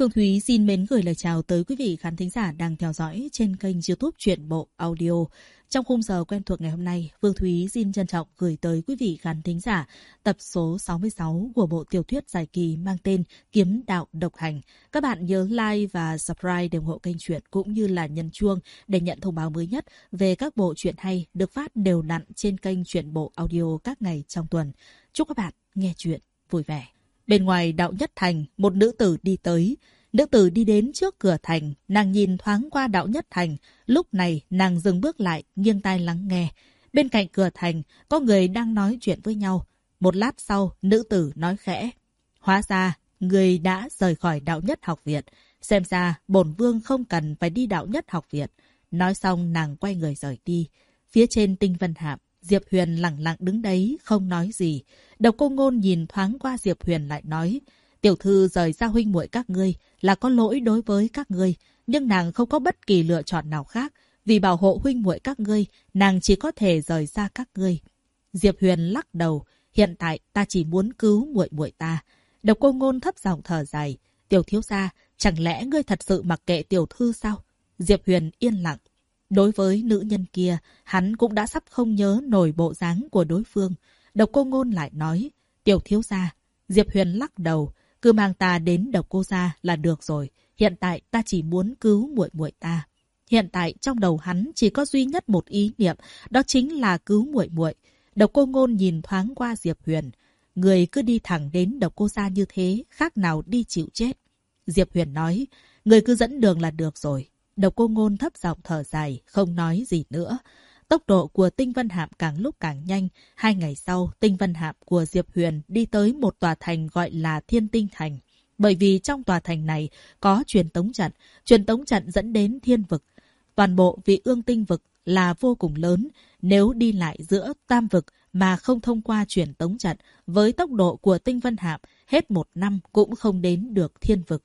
Phương Thúy xin mến gửi lời chào tới quý vị khán thính giả đang theo dõi trên kênh YouTube Truyện Bộ Audio. Trong khung giờ quen thuộc ngày hôm nay, Phương Thúy xin trân trọng gửi tới quý vị khán thính giả tập số 66 của bộ tiểu thuyết dài kỳ mang tên Kiếm Đạo Độc Hành. Các bạn nhớ like và subscribe để ủng hộ kênh truyện cũng như là nhấn chuông để nhận thông báo mới nhất về các bộ truyện hay được phát đều đặn trên kênh Truyện Bộ Audio các ngày trong tuần. Chúc các bạn nghe truyện vui vẻ. Bên ngoài đạo nhất thành, một nữ tử đi tới. Nữ tử đi đến trước cửa thành, nàng nhìn thoáng qua đạo nhất thành. Lúc này nàng dừng bước lại, nghiêng tai lắng nghe. Bên cạnh cửa thành, có người đang nói chuyện với nhau. Một lát sau, nữ tử nói khẽ. Hóa ra, người đã rời khỏi đạo nhất học viện. Xem ra, bổn vương không cần phải đi đạo nhất học viện. Nói xong nàng quay người rời đi. Phía trên Tinh Vân Hạm, Diệp Huyền lặng lặng đứng đấy, không nói gì. Độc Cô Ngôn nhìn thoáng qua Diệp Huyền lại nói, tiểu thư rời ra huynh muội các ngươi là có lỗi đối với các ngươi, nhưng nàng không có bất kỳ lựa chọn nào khác. Vì bảo hộ huynh muội các ngươi, nàng chỉ có thể rời xa các ngươi. Diệp Huyền lắc đầu, hiện tại ta chỉ muốn cứu muội muội ta. Độc Cô Ngôn thấp giọng thở dài, tiểu thiếu gia, chẳng lẽ ngươi thật sự mặc kệ tiểu thư sao? Diệp Huyền yên lặng. Đối với nữ nhân kia, hắn cũng đã sắp không nhớ nổi bộ dáng của đối phương. Độc Cô Ngôn lại nói, tiểu thiếu gia. Diệp Huyền lắc đầu, cứ mang ta đến Độc Cô gia là được rồi. Hiện tại ta chỉ muốn cứu muội muội ta. Hiện tại trong đầu hắn chỉ có duy nhất một ý niệm, đó chính là cứu muội muội. Độc Cô Ngôn nhìn thoáng qua Diệp Huyền, người cứ đi thẳng đến Độc Cô gia như thế, khác nào đi chịu chết. Diệp Huyền nói, người cứ dẫn đường là được rồi. Độc Cô Ngôn thấp giọng thở dài, không nói gì nữa. Tốc độ của Tinh Vân Hạm càng lúc càng nhanh. 2 ngày sau, Tinh Vân Hạm của Diệp Huyền đi tới một tòa thành gọi là Thiên Tinh Thành. Bởi vì trong tòa thành này có truyền tống trận dẫn đến thiên vực. Toàn bộ Vị Ương Tinh vực là vô cùng lớn. Nếu đi lại giữa tam vực mà không thông qua truyền tống trận, với tốc độ của Tinh Vân Hạm, hết 1 năm cũng không đến được thiên vực.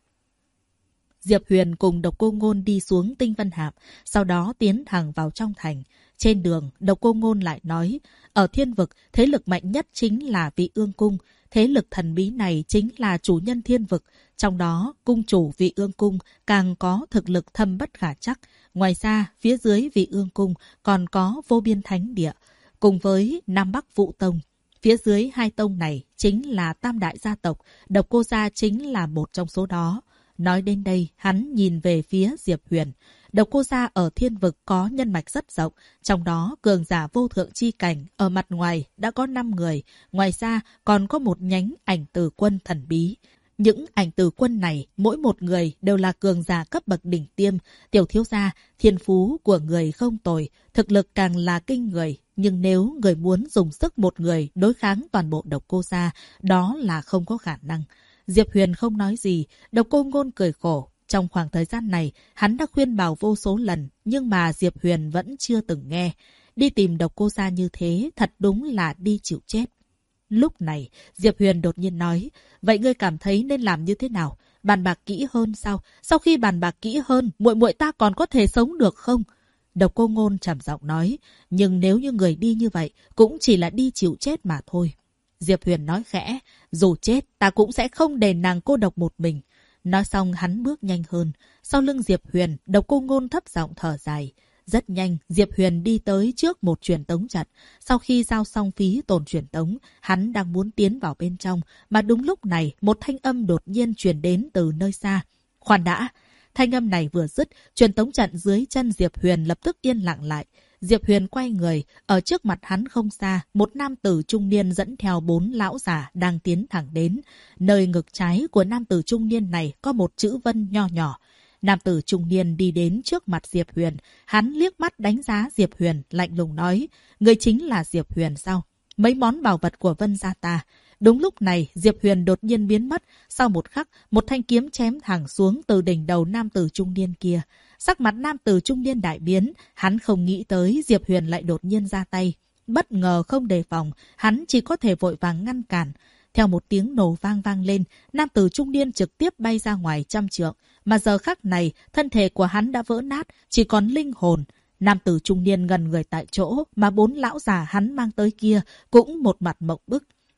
Diệp Huyền cùng Độc Cô Ngôn đi xuống Tinh Vân Hạm, sau đó tiến thẳng vào trong thành. Trên đường, Độc Cô Ngôn lại nói, ở thiên vực, thế lực mạnh nhất chính là Vị Ương Cung. Thế lực thần bí này chính là chủ nhân thiên vực. Trong đó, cung chủ Vị Ương Cung càng có thực lực thâm bất khả trắc. Ngoài ra, phía dưới Vị Ương Cung còn có Vô Biên Thánh Địa, cùng với Nam Bắc Vũ Tông. Phía dưới 2 tông này chính là tam đại gia tộc, Độc Cô gia chính là một trong số đó. Nói đến đây, hắn nhìn về phía Diệp Huyền. Độc Cô gia ở thiên vực có nhân mạch rất rộng, trong đó cường giả vô thượng chi cảnh ở mặt ngoài đã có 5 người, ngoài ra còn có một nhánh ảnh tử quân thần bí. Những ảnh tử quân này, mỗi một người đều là cường giả cấp bậc đỉnh tiêm. Tiểu thiếu gia, thiên phú của người không tồi, thực lực càng là kinh người. Nhưng nếu người muốn dùng sức một người đối kháng toàn bộ Độc Cô gia, đó là không có khả năng. Diệp Huyền không nói gì, Độc Cô Ngôn cười khổ. Trong khoảng thời gian này, hắn đã khuyên bảo vô số lần, nhưng mà Diệp Huyền vẫn chưa từng nghe. Đi tìm Độc Cô gia như thế, thật đúng là đi chịu chết. Lúc này, Diệp Huyền đột nhiên nói, vậy ngươi cảm thấy nên làm như thế nào? Bàn bạc kỹ hơn sao? Sau khi bàn bạc kỹ hơn, muội muội ta còn có thể sống được không? Độc Cô Ngôn trầm giọng nói, nhưng nếu như người đi như vậy, cũng chỉ là đi chịu chết mà thôi. Diệp Huyền nói khẽ, dù chết, ta cũng sẽ không để nàng cô độc một mình. Nói xong hắn bước nhanh hơn. Sau lưng Diệp Huyền, Độc Cô Ngôn thấp giọng thở dài. Rất nhanh, Diệp Huyền đi tới trước một truyền tống trận. Sau khi giao xong phí tổn truyền tống, hắn đang muốn tiến vào bên trong. Mà đúng lúc này, một thanh âm đột nhiên truyền đến từ nơi xa. Khoan đã! Thanh âm này vừa dứt, truyền tống trận dưới chân Diệp Huyền lập tức yên lặng lại. Diệp Huyền quay người, ở trước mặt hắn không xa, một nam tử trung niên dẫn theo 4 lão giả đang tiến thẳng đến. Nơi ngực trái của nam tử trung niên này có một chữ vân nho nhỏ. Nam tử trung niên đi đến trước mặt Diệp Huyền, hắn liếc mắt đánh giá Diệp Huyền, lạnh lùng nói, người chính là Diệp Huyền sao? Mấy món bảo vật của Vân gia ta. Đúng lúc này, Diệp Huyền đột nhiên biến mất. Sau một khắc, một thanh kiếm chém thẳng xuống từ đỉnh đầu nam tử trung niên kia. Sắc mặt nam tử trung niên đại biến, hắn không nghĩ tới Diệp Huyền lại đột nhiên ra tay. Bất ngờ không đề phòng, hắn chỉ có thể vội vàng ngăn cản. Theo một tiếng nổ vang lên, nam tử trung niên trực tiếp bay ra ngoài 100 trượng. Mà giờ khắc này, thân thể của hắn đã vỡ nát, chỉ còn linh hồn. Nam tử trung niên ngần người tại chỗ, mà 4 lão già hắn mang tới kia cũng một mặt mộng bức.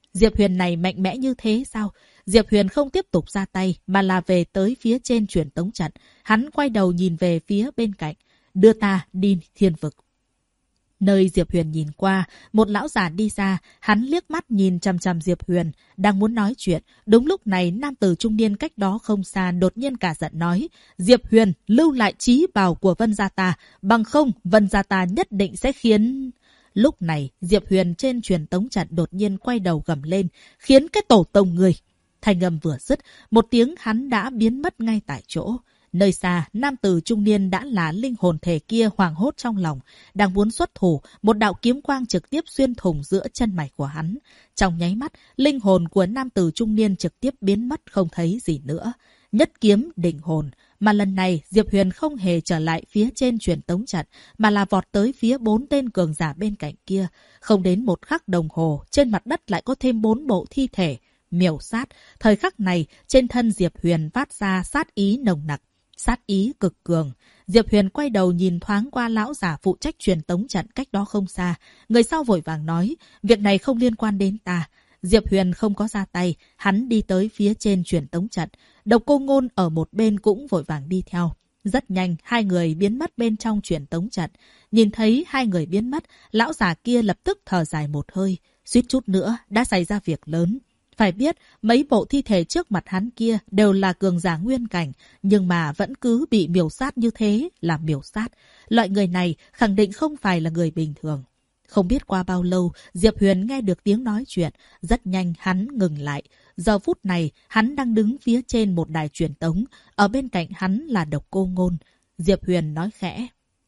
Diệp Huyền này mạnh mẽ như thế sao? Diệp Huyền không tiếp tục ra tay mà là về tới phía trên truyền tống trận. Hắn quay đầu nhìn về phía bên cạnh. Đưa ta đi thiên vực. Nơi Diệp Huyền nhìn qua, một lão già đi ra, hắn liếc mắt nhìn chằm chằm Diệp Huyền, đang muốn nói chuyện. Đúng lúc này, nam tử trung niên cách đó không xa đột nhiên cả giận nói, Diệp Huyền, lưu lại trí bảo của Vân Gia ta, bằng không, Vân Gia ta nhất định sẽ khiến... Lúc này, Diệp Huyền trên truyền tống trận đột nhiên quay đầu gầm lên, khiến cái tổ tông người. Thanh âm vừa dứt, một tiếng hắn đã biến mất ngay tại chỗ. Nơi xa, nam tử trung niên đã là linh hồn thể kia hoảng hốt trong lòng. Đang muốn xuất thủ, một đạo kiếm quang trực tiếp xuyên thủng giữa chân mạch của hắn. Trong nháy mắt, linh hồn của nam tử trung niên trực tiếp biến mất không thấy gì nữa. Nhất kiếm định hồn. Mà lần này, Diệp Huyền không hề trở lại phía trên truyền tống trận, mà là vọt tới phía 4 tên cường giả bên cạnh kia. Không đến một khắc đồng hồ, trên mặt đất lại có thêm 4 bộ thi thể. Miểu sát. Thời khắc này, trên thân Diệp Huyền phát ra sát ý nồng nặc. Sát ý cực cường. Diệp Huyền quay đầu nhìn thoáng qua lão giả phụ trách truyền tống trận cách đó không xa. Người sau vội vàng nói, việc này không liên quan đến ta. Diệp Huyền không có ra tay, hắn đi tới phía trên truyền tống trận. Độc Cô Ngôn ở một bên cũng vội vàng đi theo. Rất nhanh, hai người biến mất bên trong truyền tống trận. Nhìn thấy hai người biến mất, lão giả kia lập tức thở dài một hơi. Suýt chút nữa, đã xảy ra việc lớn. Phải biết, mấy bộ thi thể trước mặt hắn kia đều là cường giả nguyên cảnh, nhưng mà vẫn cứ bị miểu sát như thế là miểu sát. Loại người này khẳng định không phải là người bình thường. Không biết qua bao lâu, Diệp Huyền nghe được tiếng nói chuyện. Rất nhanh hắn ngừng lại. Giờ phút này, hắn đang đứng phía trên một đài truyền tống. Ở bên cạnh hắn là Độc Cô Ngôn. Diệp Huyền nói khẽ.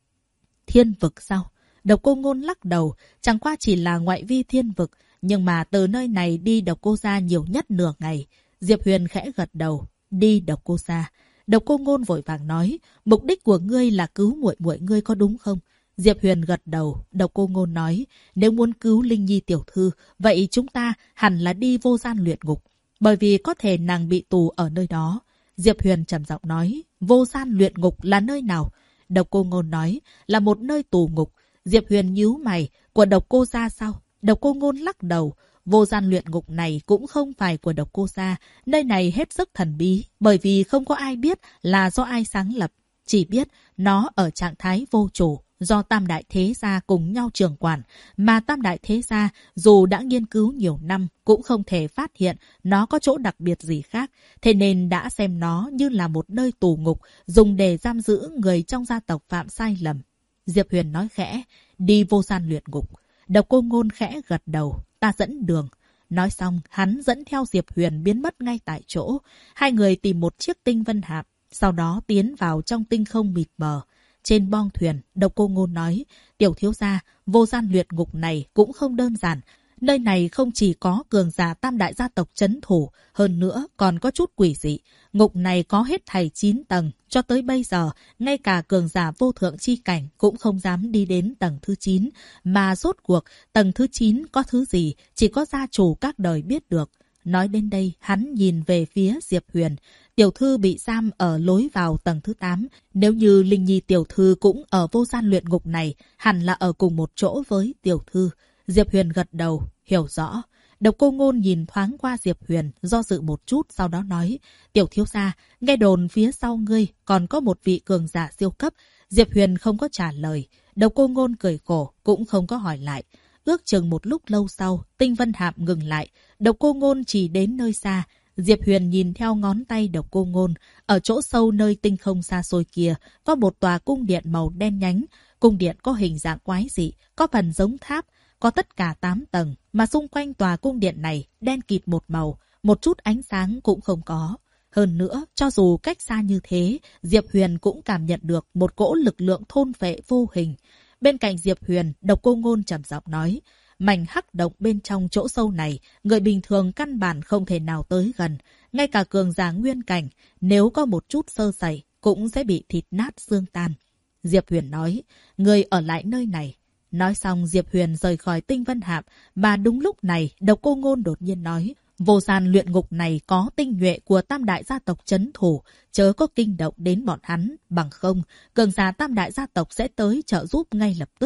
Thiên vực sao? Độc Cô Ngôn lắc đầu. Chẳng qua chỉ là ngoại vi thiên vực. Nhưng mà từ nơi này đi Độc Cô gia nhiều nhất nửa ngày. Diệp Huyền khẽ gật đầu. Đi Độc Cô gia. Độc Cô Ngôn vội vàng nói. Mục đích của ngươi là cứu muội muội ngươi có đúng không? Diệp Huyền gật đầu. Độc Cô Ngôn nói. Nếu muốn cứu Linh Nhi tiểu thư, vậy chúng ta hẳn là đi vô gian luyện ngục. Bởi vì có thể nàng bị tù ở nơi đó. Diệp Huyền trầm giọng nói. Vô gian luyện ngục là nơi nào? Độc Cô Ngôn nói. Là một nơi tù ngục. Diệp Huyền nhíu mày. Của Độc Cô gia sao? Độc Cô Ngôn lắc đầu. Vô gian luyện ngục này cũng không phải của Độc Cô gia. Nơi này hết sức thần bí. Bởi vì không có ai biết là do ai sáng lập. Chỉ biết nó ở trạng thái vô chủ. Do Tam Đại Thế Gia cùng nhau trưởng quản. Mà Tam Đại Thế Gia dù đã nghiên cứu nhiều năm cũng không thể phát hiện nó có chỗ đặc biệt gì khác. Thế nên đã xem nó như là một nơi tù ngục dùng để giam giữ người trong gia tộc phạm sai lầm. Diệp Huyền nói khẽ. Đi vô gian luyện ngục. Độc Cô Ngôn khẽ gật đầu. Ta dẫn đường. Nói xong, hắn dẫn theo Diệp Huyền biến mất ngay tại chỗ. Hai người tìm một chiếc tinh vân hạp. Sau đó tiến vào trong tinh không mịt mờ. Trên bong thuyền, Độc Cô Ngôn nói. Tiểu thiếu gia, vô gian luyện ngục này cũng không đơn giản. Nơi này không chỉ có cường giả tam đại gia tộc trấn thủ, hơn nữa còn có chút quỷ dị. Ngục này có hết thảy 9 tầng, cho tới bây giờ, ngay cả cường giả vô thượng chi cảnh cũng không dám đi đến tầng thứ 9. Mà rốt cuộc, tầng thứ 9 có thứ gì, chỉ có gia chủ các đời biết được. Nói đến đây, hắn nhìn về phía Diệp Huyền. Tiểu thư bị giam ở lối vào tầng thứ 8. Nếu như Linh Nhi tiểu thư cũng ở vô gian luyện ngục này, hẳn là ở cùng một chỗ với tiểu thư. Diệp Huyền gật đầu, hiểu rõ. Độc Cô Ngôn nhìn thoáng qua Diệp Huyền, do dự một chút, sau đó nói. Tiểu thiếu gia, nghe đồn phía sau ngươi còn có một vị cường giả siêu cấp. Diệp Huyền không có trả lời. Độc Cô Ngôn cười khổ, cũng không có hỏi lại. Ước chừng một lúc lâu sau, tinh vân hạp ngừng lại. Độc Cô Ngôn chỉ đến nơi xa. Diệp Huyền nhìn theo ngón tay Độc Cô Ngôn. Ở chỗ sâu nơi tinh không xa xôi kia, có một tòa cung điện màu đen nhánh. Cung điện có hình dạng quái dị, có phần giống tháp. Có tất cả 8 tầng, mà xung quanh tòa cung điện này đen kịt một màu, một chút ánh sáng cũng không có. Hơn nữa, cho dù cách xa như thế, Diệp Huyền cũng cảm nhận được một cỗ lực lượng thôn phệ vô hình. Bên cạnh Diệp Huyền, Độc Cô Ngôn trầm giọng nói, mảnh hắc động bên trong chỗ sâu này, người bình thường căn bản không thể nào tới gần. Ngay cả cường giả nguyên cảnh, nếu có một chút sơ sẩy, cũng sẽ bị thịt nát xương tan. Diệp Huyền nói, người ở lại nơi này. Nói xong Diệp Huyền rời khỏi tinh vân hạp, mà đúng lúc này Độc Cô Ngôn đột nhiên nói, vô gian luyện ngục này có tinh nhuệ của tam đại gia tộc trấn thủ, chớ có kinh động đến bọn hắn, bằng không, cường giả tam đại gia tộc sẽ tới trợ giúp ngay lập tức.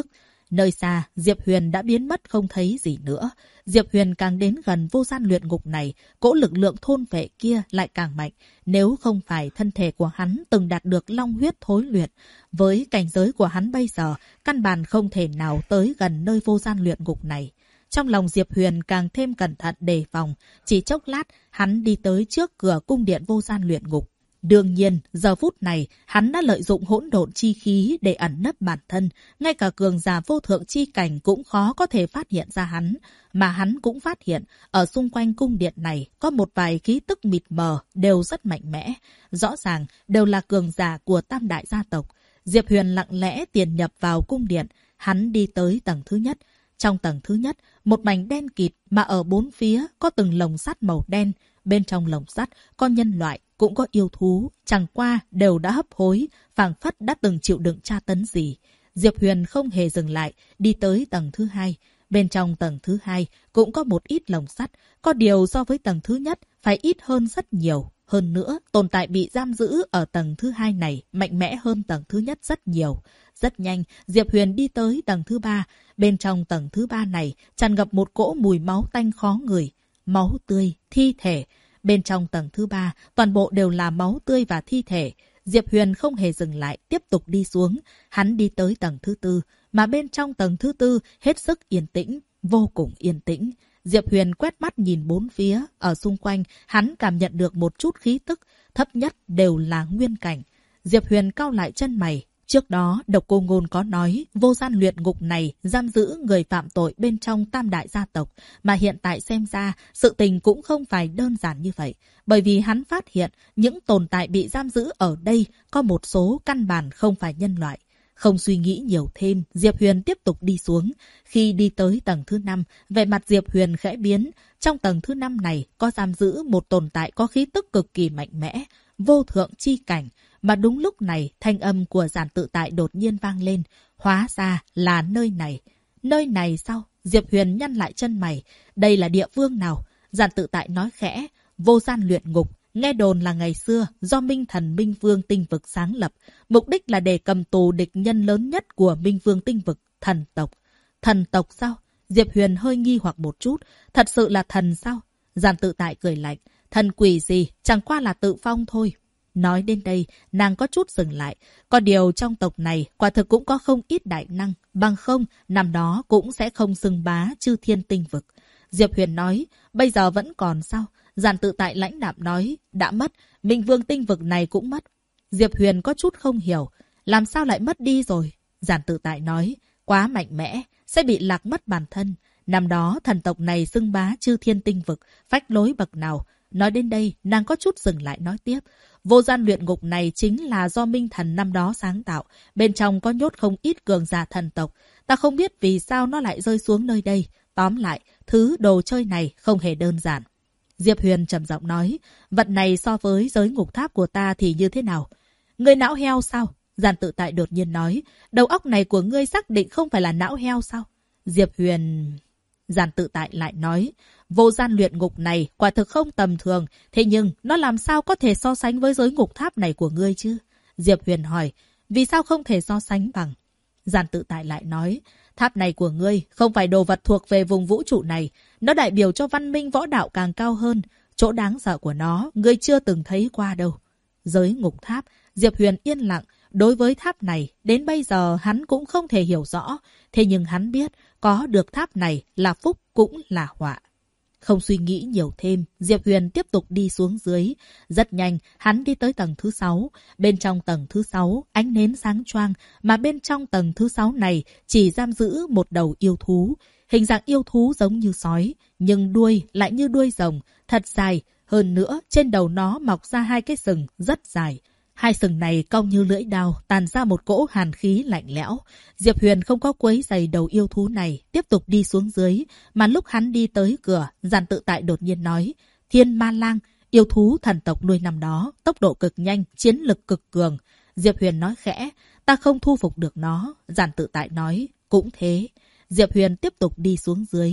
Nơi xa, Diệp Huyền đã biến mất không thấy gì nữa. Diệp Huyền càng đến gần vô gian luyện ngục này, cỗ lực lượng thôn vệ kia lại càng mạnh. Nếu không phải thân thể của hắn từng đạt được long huyết thối luyện, với cảnh giới của hắn bây giờ, căn bản không thể nào tới gần nơi vô gian luyện ngục này. Trong lòng Diệp Huyền càng thêm cẩn thận đề phòng, chỉ chốc lát, hắn đi tới trước cửa cung điện vô gian luyện ngục. Đương nhiên, giờ phút này, hắn đã lợi dụng hỗn độn chi khí để ẩn nấp bản thân. Ngay cả cường giả vô thượng chi cảnh cũng khó có thể phát hiện ra hắn. Mà hắn cũng phát hiện, ở xung quanh cung điện này có một vài khí tức mịt mờ đều rất mạnh mẽ. Rõ ràng đều là cường giả của tam đại gia tộc. Diệp Huyền lặng lẽ tiền nhập vào cung điện. Hắn đi tới tầng thứ nhất. Trong tầng thứ nhất, một mảnh đen kịt mà ở bốn phía có từng lồng sắt màu đen. Bên trong lồng sắt có nhân loại, cũng có yêu thú, chẳng qua đều đã hấp hối, phảng phất đã từng chịu đựng tra tấn gì. Diệp Huyền không hề dừng lại, đi tới tầng thứ hai. Bên trong tầng thứ hai cũng có một ít lồng sắt, có điều so với tầng thứ nhất phải ít hơn rất nhiều. Hơn nữa, tồn tại bị giam giữ ở tầng thứ hai này mạnh mẽ hơn tầng thứ nhất rất nhiều. Rất nhanh, Diệp Huyền đi tới tầng thứ ba. Bên trong tầng thứ ba này tràn ngập một cỗ mùi máu tanh khó ngửi. Máu tươi, thi thể. Bên trong tầng thứ ba, toàn bộ đều là máu tươi và thi thể. Diệp Huyền không hề dừng lại, tiếp tục đi xuống. Hắn đi tới tầng thứ tư, mà bên trong tầng thứ tư hết sức yên tĩnh, vô cùng yên tĩnh. Diệp Huyền quét mắt nhìn bốn phía, ở xung quanh hắn cảm nhận được một chút khí tức, thấp nhất đều là nguyên cảnh. Diệp Huyền cau lại chân mày. Trước đó, Độc Cô Ngôn có nói vô gian luyện ngục này giam giữ người phạm tội bên trong tam đại gia tộc, mà hiện tại xem ra sự tình cũng không phải đơn giản như vậy, bởi vì hắn phát hiện những tồn tại bị giam giữ ở đây có một số căn bản không phải nhân loại. Không suy nghĩ nhiều thêm, Diệp Huyền tiếp tục đi xuống. Khi đi tới tầng thứ 5, vẻ mặt Diệp Huyền khẽ biến. Trong tầng thứ 5 này có giam giữ một tồn tại có khí tức cực kỳ mạnh mẽ, vô thượng chi cảnh. Mà đúng lúc này, thanh âm của Giản Tự Tại đột nhiên vang lên. Hóa ra là nơi này. Nơi này sao? Diệp Huyền nhăn lại chân mày. Đây là địa phương nào? Giản Tự Tại nói khẽ. Vô gian luyện ngục. Nghe đồn là ngày xưa do Minh Thần Minh Vương tinh vực sáng lập. Mục đích là để cầm tù địch nhân lớn nhất của Minh Vương tinh vực, thần tộc. Thần tộc sao? Diệp Huyền hơi nghi hoặc một chút. Thật sự là thần sao? Giản Tự Tại cười lạnh. Thần quỷ gì? Chẳng qua là tự phong thôi. Nói đến đây, nàng có chút dừng lại. Có điều trong tộc này, quả thực cũng có không ít đại năng. Bằng không, năm đó cũng sẽ không xưng bá chư thiên tinh vực. Diệp Huyền nói, bây giờ vẫn còn sao? Giản Tự Tại lãnh đạm nói, đã mất, Minh Vương tinh vực này cũng mất. Diệp Huyền có chút không hiểu, làm sao lại mất đi rồi? Giản Tự Tại nói, quá mạnh mẽ, sẽ bị lạc mất bản thân. Năm đó, thần tộc này xưng bá chư thiên tinh vực, phách lối bậc nào. Nói đến đây, nàng có chút dừng lại nói tiếp. Vô gian luyện ngục này chính là do Minh Thần năm đó sáng tạo. Bên trong có nhốt không ít cường giả thần tộc. Ta không biết vì sao nó lại rơi xuống nơi đây. Tóm lại, thứ đồ chơi này không hề đơn giản. Diệp Huyền trầm giọng nói, vật này so với giới ngục tháp của ta thì như thế nào? Ngươi não heo sao? Giản Tự Tại đột nhiên nói, đầu óc này của ngươi xác định không phải là não heo sao? Diệp Huyền... Giản Tự Tại lại nói, vô gian luyện ngục này quả thực không tầm thường, thế nhưng nó làm sao có thể so sánh với giới ngục tháp này của ngươi chứ? Diệp Huyền hỏi, vì sao không thể so sánh bằng? Giản Tự Tại lại nói, tháp này của ngươi không phải đồ vật thuộc về vùng vũ trụ này, nó đại biểu cho văn minh võ đạo càng cao hơn, chỗ đáng sợ của nó ngươi chưa từng thấy qua đâu. Giới ngục tháp, Diệp Huyền yên lặng, đối với tháp này đến bây giờ hắn cũng không thể hiểu rõ, thế nhưng hắn biết có được tháp này là phúc cũng là họa. Không suy nghĩ nhiều thêm, Diệp Huyền tiếp tục đi xuống dưới. Rất nhanh, hắn đi tới tầng thứ 6. Bên trong tầng thứ 6, ánh nến sáng choang, mà bên trong tầng thứ 6 này chỉ giam giữ một đầu yêu thú. Hình dạng yêu thú giống như sói, nhưng đuôi lại như đuôi rồng, thật dài. Hơn nữa, trên đầu nó mọc ra hai cái sừng rất dài. Hai sừng này cong như lưỡi đao, tàn ra một cỗ hàn khí lạnh lẽo. Diệp Huyền không có quấy rầy đầu yêu thú này, tiếp tục đi xuống dưới. Mà lúc hắn đi tới cửa, Giản Tự Tại đột nhiên nói, Thiên Ma Lang, yêu thú thần tộc nuôi năm đó, tốc độ cực nhanh, chiến lực cực cường. Diệp Huyền nói khẽ, ta không thu phục được nó. Giản Tự Tại nói, cũng thế. Diệp Huyền tiếp tục đi xuống dưới.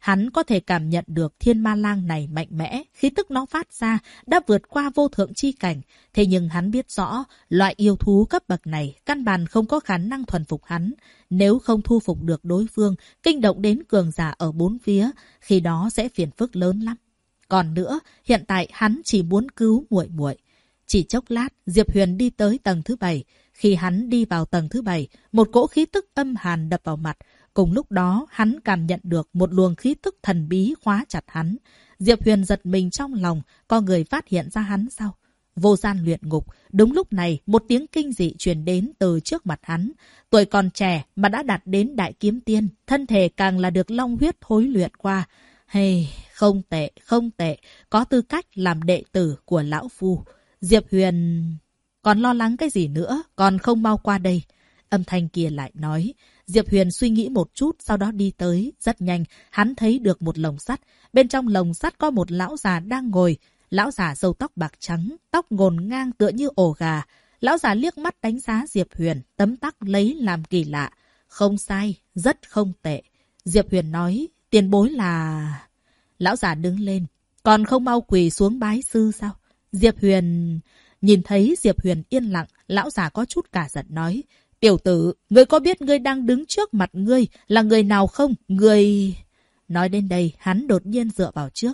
hắn có thể cảm nhận được thiên ma lang này mạnh mẽ, khí tức nó phát ra đã vượt qua vô thượng chi cảnh. Thế nhưng hắn biết rõ, loại yêu thú cấp bậc này căn bản không có khả năng thuần phục hắn. Nếu không thu phục được đối phương, kinh động đến cường giả ở bốn phía, khi đó sẽ phiền phức lớn lắm. Còn nữa, hiện tại hắn chỉ muốn cứu muội muội. Chỉ chốc lát, Diệp Huyền đi tới tầng thứ 7. Khi hắn đi vào tầng thứ 7, một cỗ khí tức âm hàn đập vào mặt. Cùng lúc đó, hắn cảm nhận được một luồng khí tức thần bí khóa chặt hắn. Diệp Huyền giật mình trong lòng, có người phát hiện ra hắn sao? Vô gian luyện ngục. Đúng lúc này, một tiếng kinh dị truyền đến từ trước mặt hắn. Tuổi còn trẻ mà đã đạt đến đại kiếm tiên, thân thể càng là được long huyết thối luyện qua. Hey, không tệ, không tệ, có tư cách làm đệ tử của lão phu. Diệp Huyền... Còn lo lắng cái gì nữa, còn không mau qua đây. Âm thanh kia lại nói. Diệp Huyền suy nghĩ một chút, sau đó đi tới. Rất nhanh, hắn thấy được một lồng sắt. Bên trong lồng sắt có một lão già đang ngồi. Lão già râu tóc bạc trắng, tóc ngổn ngang tựa như ổ gà. Lão già liếc mắt đánh giá Diệp Huyền, tấm tắc lấy làm kỳ lạ. Không sai, rất không tệ. Diệp Huyền nói, tiền bối là... Lão già đứng lên. Còn không mau quỳ xuống bái sư sao? Diệp Huyền... Nhìn thấy Diệp Huyền yên lặng, lão già có chút cả giận nói. Tiểu tử, ngươi có biết ngươi đang đứng trước mặt ngươi là người nào không? Ngươi... Nói đến đây, hắn đột nhiên dựa vào trước.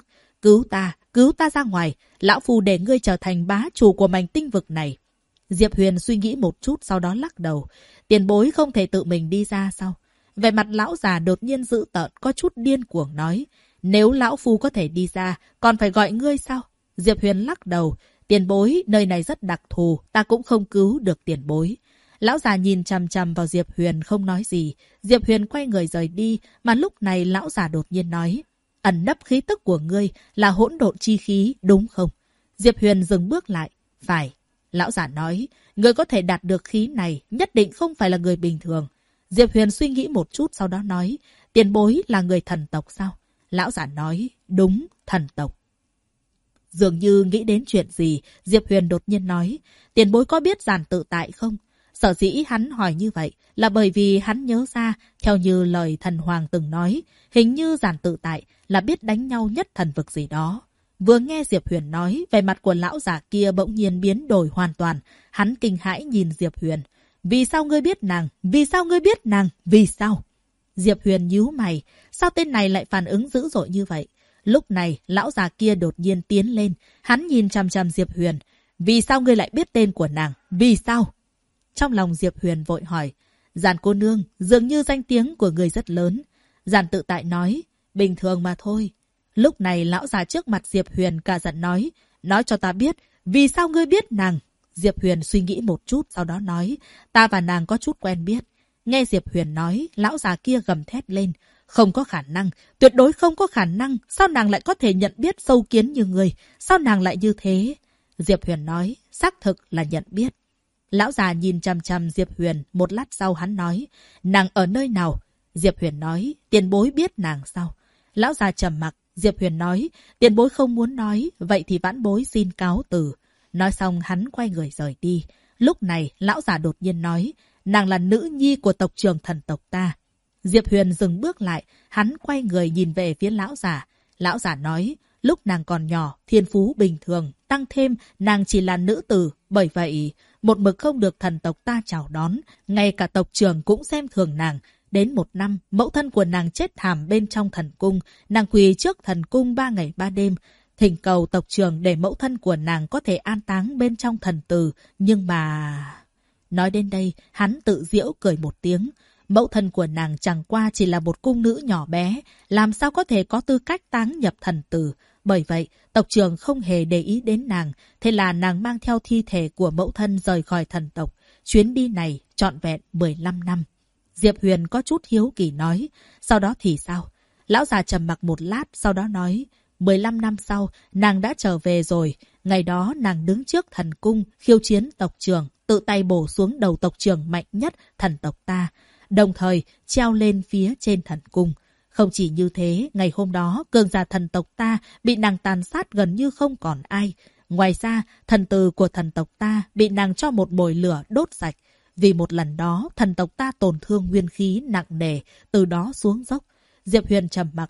Cứu ta ra ngoài. Lão phu để ngươi trở thành bá chủ của mảnh tinh vực này. Diệp Huyền suy nghĩ một chút sau đó lắc đầu. Tiền bối không thể tự mình đi ra sao? Vẻ mặt lão già đột nhiên dữ tợn, có chút điên cuồng nói. Nếu lão phu có thể đi ra, còn phải gọi ngươi sao? Diệp Huyền lắc đầu. Tiền bối, nơi này rất đặc thù, ta cũng không cứu được tiền bối. Lão già nhìn chằm chằm vào Diệp Huyền không nói gì. Diệp Huyền quay người rời đi, mà lúc này lão già đột nhiên nói. Ẩn nấp khí tức của ngươi là hỗn độn chi khí, đúng không? Diệp Huyền dừng bước lại. Phải. Lão già nói, ngươi có thể đạt được khí này, nhất định không phải là người bình thường. Diệp Huyền suy nghĩ một chút sau đó nói, tiền bối là người thần tộc sao? Lão già nói, đúng, thần tộc. Dường như nghĩ đến chuyện gì, Diệp Huyền đột nhiên nói, tiền bối có biết Giản Tự Tại không? Sở dĩ hắn hỏi như vậy là bởi vì hắn nhớ ra, theo như lời thần hoàng từng nói, hình như Giản Tự Tại là biết đánh nhau nhất thần vực gì đó. Vừa nghe Diệp Huyền nói, vẻ mặt của lão già kia bỗng nhiên biến đổi hoàn toàn. Hắn kinh hãi nhìn Diệp Huyền. Vì sao ngươi biết nàng? Vì sao ngươi biết nàng? Vì sao? Diệp Huyền nhíu mày. Sao tên này lại phản ứng dữ dội như vậy? Lúc này, lão già kia đột nhiên tiến lên. Hắn nhìn chằm chằm Diệp Huyền. Vì sao ngươi lại biết tên của nàng? Vì sao? Trong lòng Diệp Huyền vội hỏi. Giản cô nương, dường như danh tiếng của người rất lớn. Giản Tự Tại nói. Bình thường mà thôi. Lúc này lão già trước mặt Diệp Huyền cả giận nói. Nói cho ta biết, vì sao ngươi biết nàng? Diệp Huyền suy nghĩ một chút sau đó nói. Ta và nàng có chút quen biết. Nghe Diệp Huyền nói, lão già kia gầm thét lên. Không có khả năng, tuyệt đối không có khả năng. Sao nàng lại có thể nhận biết sâu kiến như người? Sao nàng lại như thế? Diệp Huyền nói, xác thực là nhận biết. Lão già nhìn chằm chằm Diệp Huyền, một lát sau hắn nói, nàng ở nơi nào? Diệp Huyền nói, tiền bối biết nàng sao? Lão già trầm mặc, Diệp Huyền nói, tiền bối không muốn nói, vậy thì vãn bối xin cáo từ. Nói xong hắn quay người rời đi. Lúc này, lão già đột nhiên nói, nàng là nữ nhi của tộc trưởng thần tộc ta. Diệp Huyền dừng bước lại, hắn quay người nhìn về phía lão già. Lão già nói, lúc nàng còn nhỏ, thiên phú bình thường, tăng thêm nàng chỉ là nữ tử, bởi vậy một mực không được thần tộc ta chào đón, ngay cả tộc trưởng cũng xem thường nàng. Đến một năm, mẫu thân của nàng chết thảm bên trong thần cung, nàng quỳ trước thần cung 3 ngày 3 đêm, thỉnh cầu tộc trưởng để mẫu thân của nàng có thể an táng bên trong thần tử, nhưng mà... Nói đến đây, hắn tự giễu cười một tiếng. Mẫu thân của nàng chẳng qua chỉ là một cung nữ nhỏ bé, làm sao có thể có tư cách táng nhập thần tử. Bởi vậy, tộc trưởng không hề để ý đến nàng, thế là nàng mang theo thi thể của mẫu thân rời khỏi thần tộc. Chuyến đi này trọn vẹn 15 năm. Diệp Huyền có chút hiếu kỳ nói, sau đó thì sao? Lão già trầm mặc một lát, sau đó nói, 15 năm sau, nàng đã trở về rồi. Ngày đó nàng đứng trước thần cung, khiêu chiến tộc trưởng, tự tay bổ xuống đầu tộc trưởng mạnh nhất thần tộc ta, đồng thời treo lên phía trên thần cung. Không chỉ như thế, ngày hôm đó, cường giả thần tộc ta bị nàng tàn sát gần như không còn ai. Ngoài ra, thần tử của thần tộc ta bị nàng cho một mồi lửa đốt sạch. Vì một lần đó, thần tộc ta tổn thương nguyên khí nặng nề, từ đó xuống dốc. Diệp Huyền trầm mặc.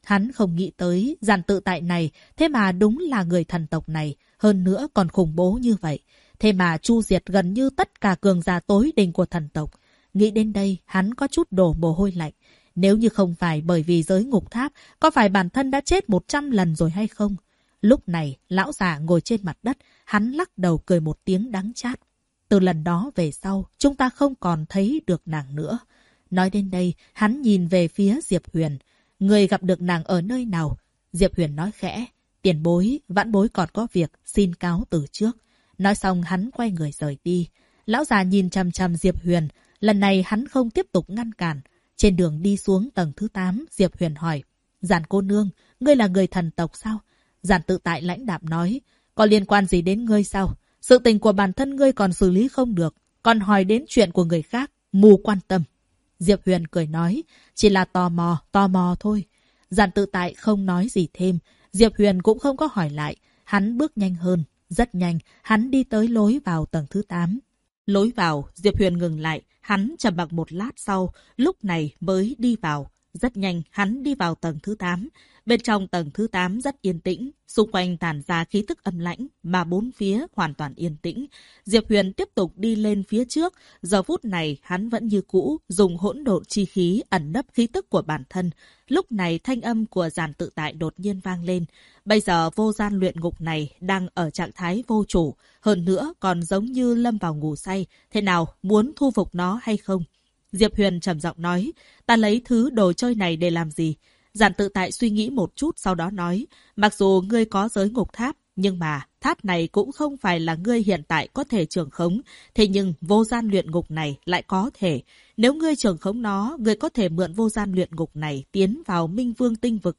Hắn không nghĩ tới Giản Tự Tại này, thế mà đúng là người thần tộc này, hơn nữa còn khủng bố như vậy. Thế mà chu diệt gần như tất cả cường giả tối đỉnh của thần tộc. Nghĩ đến đây, hắn có chút đổ mồ hôi lạnh. Nếu như không phải bởi vì giới ngục tháp, có phải bản thân đã chết 100 lần rồi hay không? Lúc này, lão già ngồi trên mặt đất, hắn lắc đầu cười một tiếng đắng chát. Từ lần đó về sau, chúng ta không còn thấy được nàng nữa. Nói đến đây, hắn nhìn về phía Diệp Huyền. Người gặp được nàng ở nơi nào? Diệp Huyền nói khẽ. Tiền bối, vãn bối còn có việc, xin cáo từ trước. Nói xong hắn quay người rời đi. Lão già nhìn chằm chằm Diệp Huyền. Lần này hắn không tiếp tục ngăn cản. Trên đường đi xuống tầng thứ 8, Diệp Huyền hỏi. Giản cô nương, ngươi là người thần tộc sao? Giản Tự Tại lãnh đạm nói. Có liên quan gì đến ngươi sao? Sự tình của bản thân ngươi còn xử lý không được. Còn hỏi đến chuyện của người khác, mù quan tâm. Diệp Huyền cười nói. Chỉ là tò mò thôi. Giản Tự Tại không nói gì thêm. Diệp Huyền cũng không có hỏi lại. Hắn bước nhanh hơn. Rất nhanh, hắn đi tới lối vào tầng thứ 8. Lối vào, Diệp Huyền ngừng lại. Hắn trầm mặc một lát sau, lúc này mới đi vào. Rất nhanh, hắn đi vào tầng thứ 8. Bên trong tầng thứ 8 rất yên tĩnh. Xung quanh tản ra khí tức âm lãnh, mà bốn phía hoàn toàn yên tĩnh. Diệp Huyền tiếp tục đi lên phía trước. Giờ phút này, hắn vẫn như cũ, dùng hỗn độn chi khí ẩn nấp khí tức của bản thân. Lúc này, thanh âm của Giản Tự Tại đột nhiên vang lên. Bây giờ vô gian luyện ngục này đang ở trạng thái vô chủ. Hơn nữa, còn giống như lâm vào ngủ say. Thế nào, muốn thu phục nó hay không? Diệp Huyền trầm giọng nói, ta lấy thứ đồ chơi này để làm gì? Giản Tự Tại suy nghĩ một chút sau đó nói, mặc dù ngươi có giới ngục tháp, nhưng mà tháp này cũng không phải là ngươi hiện tại có thể trưởng khống. Thế nhưng vô gian luyện ngục này lại có thể. Nếu ngươi trưởng khống nó, ngươi có thể mượn vô gian luyện ngục này tiến vào Minh Vương tinh vực.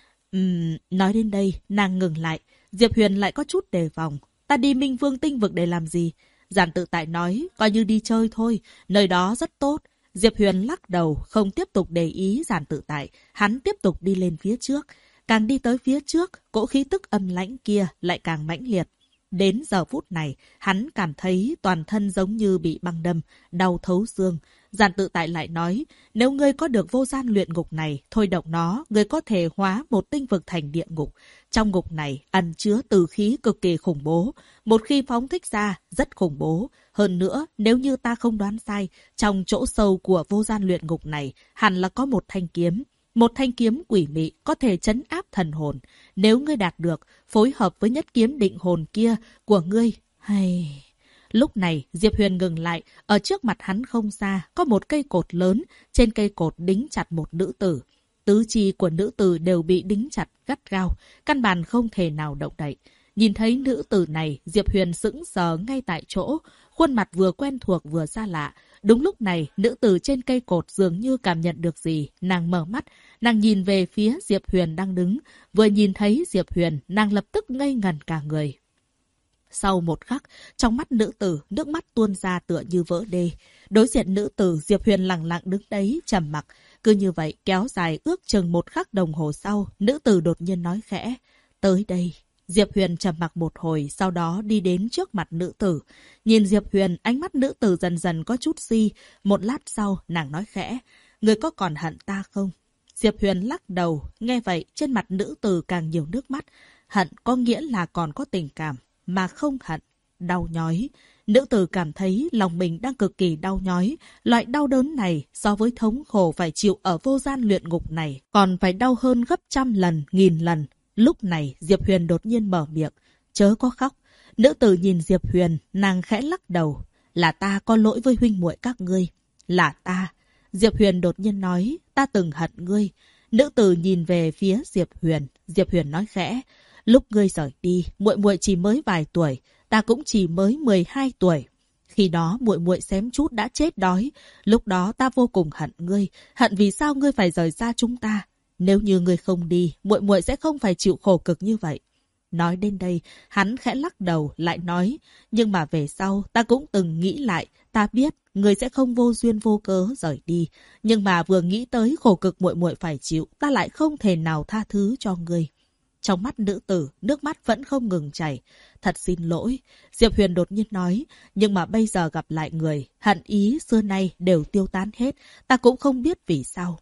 Nói đến đây, nàng ngừng lại. Diệp Huyền lại có chút đề phòng. Ta đi Minh Vương tinh vực để làm gì? Giản Tự Tại nói, coi như đi chơi thôi, nơi đó rất tốt. Diệp Huyền lắc đầu, không tiếp tục để ý Giản Tự Tại. Hắn tiếp tục đi lên phía trước. Càng đi tới phía trước, cỗ khí tức âm lãnh kia lại càng mãnh liệt. Đến giờ phút này, hắn cảm thấy toàn thân giống như bị băng đâm, đau thấu xương. Giản Tự Tại lại nói, nếu ngươi có được vô gian luyện ngục này, thôi động nó, ngươi có thể hóa một tinh vực thành địa ngục. Trong ngục này ẩn chứa từ khí cực kỳ khủng bố. Một khi phóng thích ra, rất khủng bố. Hơn nữa, nếu như ta không đoán sai, trong chỗ sâu của vô gian luyện ngục này hẳn là có một thanh kiếm. Một thanh kiếm quỷ mị có thể trấn áp thần hồn. Nếu ngươi đạt được, phối hợp với nhất kiếm định hồn kia của ngươi, hay... Lúc này, Diệp Huyền ngừng lại, ở trước mặt hắn không xa, có một cây cột lớn, trên cây cột đính chặt một nữ tử. Tứ chi của nữ tử đều bị đính chặt gắt gao, căn bản không thể nào động đậy. Nhìn thấy nữ tử này, Diệp Huyền sững sờ ngay tại chỗ, khuôn mặt vừa quen thuộc vừa xa lạ. Đúng lúc này, nữ tử trên cây cột dường như cảm nhận được gì, nàng mở mắt, nàng nhìn về phía Diệp Huyền đang đứng. Vừa nhìn thấy Diệp Huyền, nàng lập tức ngây ngẩn cả người. Sau một khắc, trong mắt nữ tử, nước mắt tuôn ra tựa như vỡ đê. Đối diện nữ tử, Diệp Huyền lặng lặng đứng đấy, trầm mặc. Cứ như vậy, kéo dài ước chừng một khắc đồng hồ sau, nữ tử đột nhiên nói khẽ, tới đây. Diệp Huyền trầm mặc một hồi, sau đó đi đến trước mặt nữ tử. Nhìn Diệp Huyền, ánh mắt nữ tử dần dần có chút si. Một lát sau, nàng nói khẽ, người có còn hận ta không? Diệp Huyền lắc đầu, nghe vậy, trên mặt nữ tử càng nhiều nước mắt. Hận có nghĩa là còn có tình cảm, mà không hận, đau nhói. Nữ tử cảm thấy lòng mình đang cực kỳ đau nhói. Loại đau đớn này so với thống khổ phải chịu ở vô gian luyện ngục này còn phải đau hơn gấp trăm lần, nghìn lần. Lúc này Diệp Huyền đột nhiên mở miệng, chớ có khóc. Nữ tử nhìn Diệp Huyền, nàng khẽ lắc đầu. Là ta có lỗi với huynh muội các ngươi. Là ta. Diệp Huyền đột nhiên nói, ta từng hận ngươi. Nữ tử nhìn về phía Diệp Huyền. Diệp Huyền nói khẽ, lúc ngươi rời đi, muội muội chỉ mới vài tuổi, ta cũng chỉ mới 12 tuổi. Khi đó muội muội xém chút đã chết đói, lúc đó ta vô cùng hận ngươi, hận vì sao ngươi phải rời xa chúng ta. Nếu như ngươi không đi, muội muội sẽ không phải chịu khổ cực như vậy. Nói đến đây, hắn khẽ lắc đầu lại nói, nhưng mà về sau ta cũng từng nghĩ lại, ta biết ngươi sẽ không vô duyên vô cớ rời đi, nhưng mà vừa nghĩ tới khổ cực muội muội phải chịu, ta lại không thể nào tha thứ cho ngươi. Trong mắt nữ tử, nước mắt vẫn không ngừng chảy. Thật xin lỗi, Diệp Huyền đột nhiên nói, nhưng mà bây giờ gặp lại người, hận ý xưa nay đều tiêu tán hết, ta cũng không biết vì sao.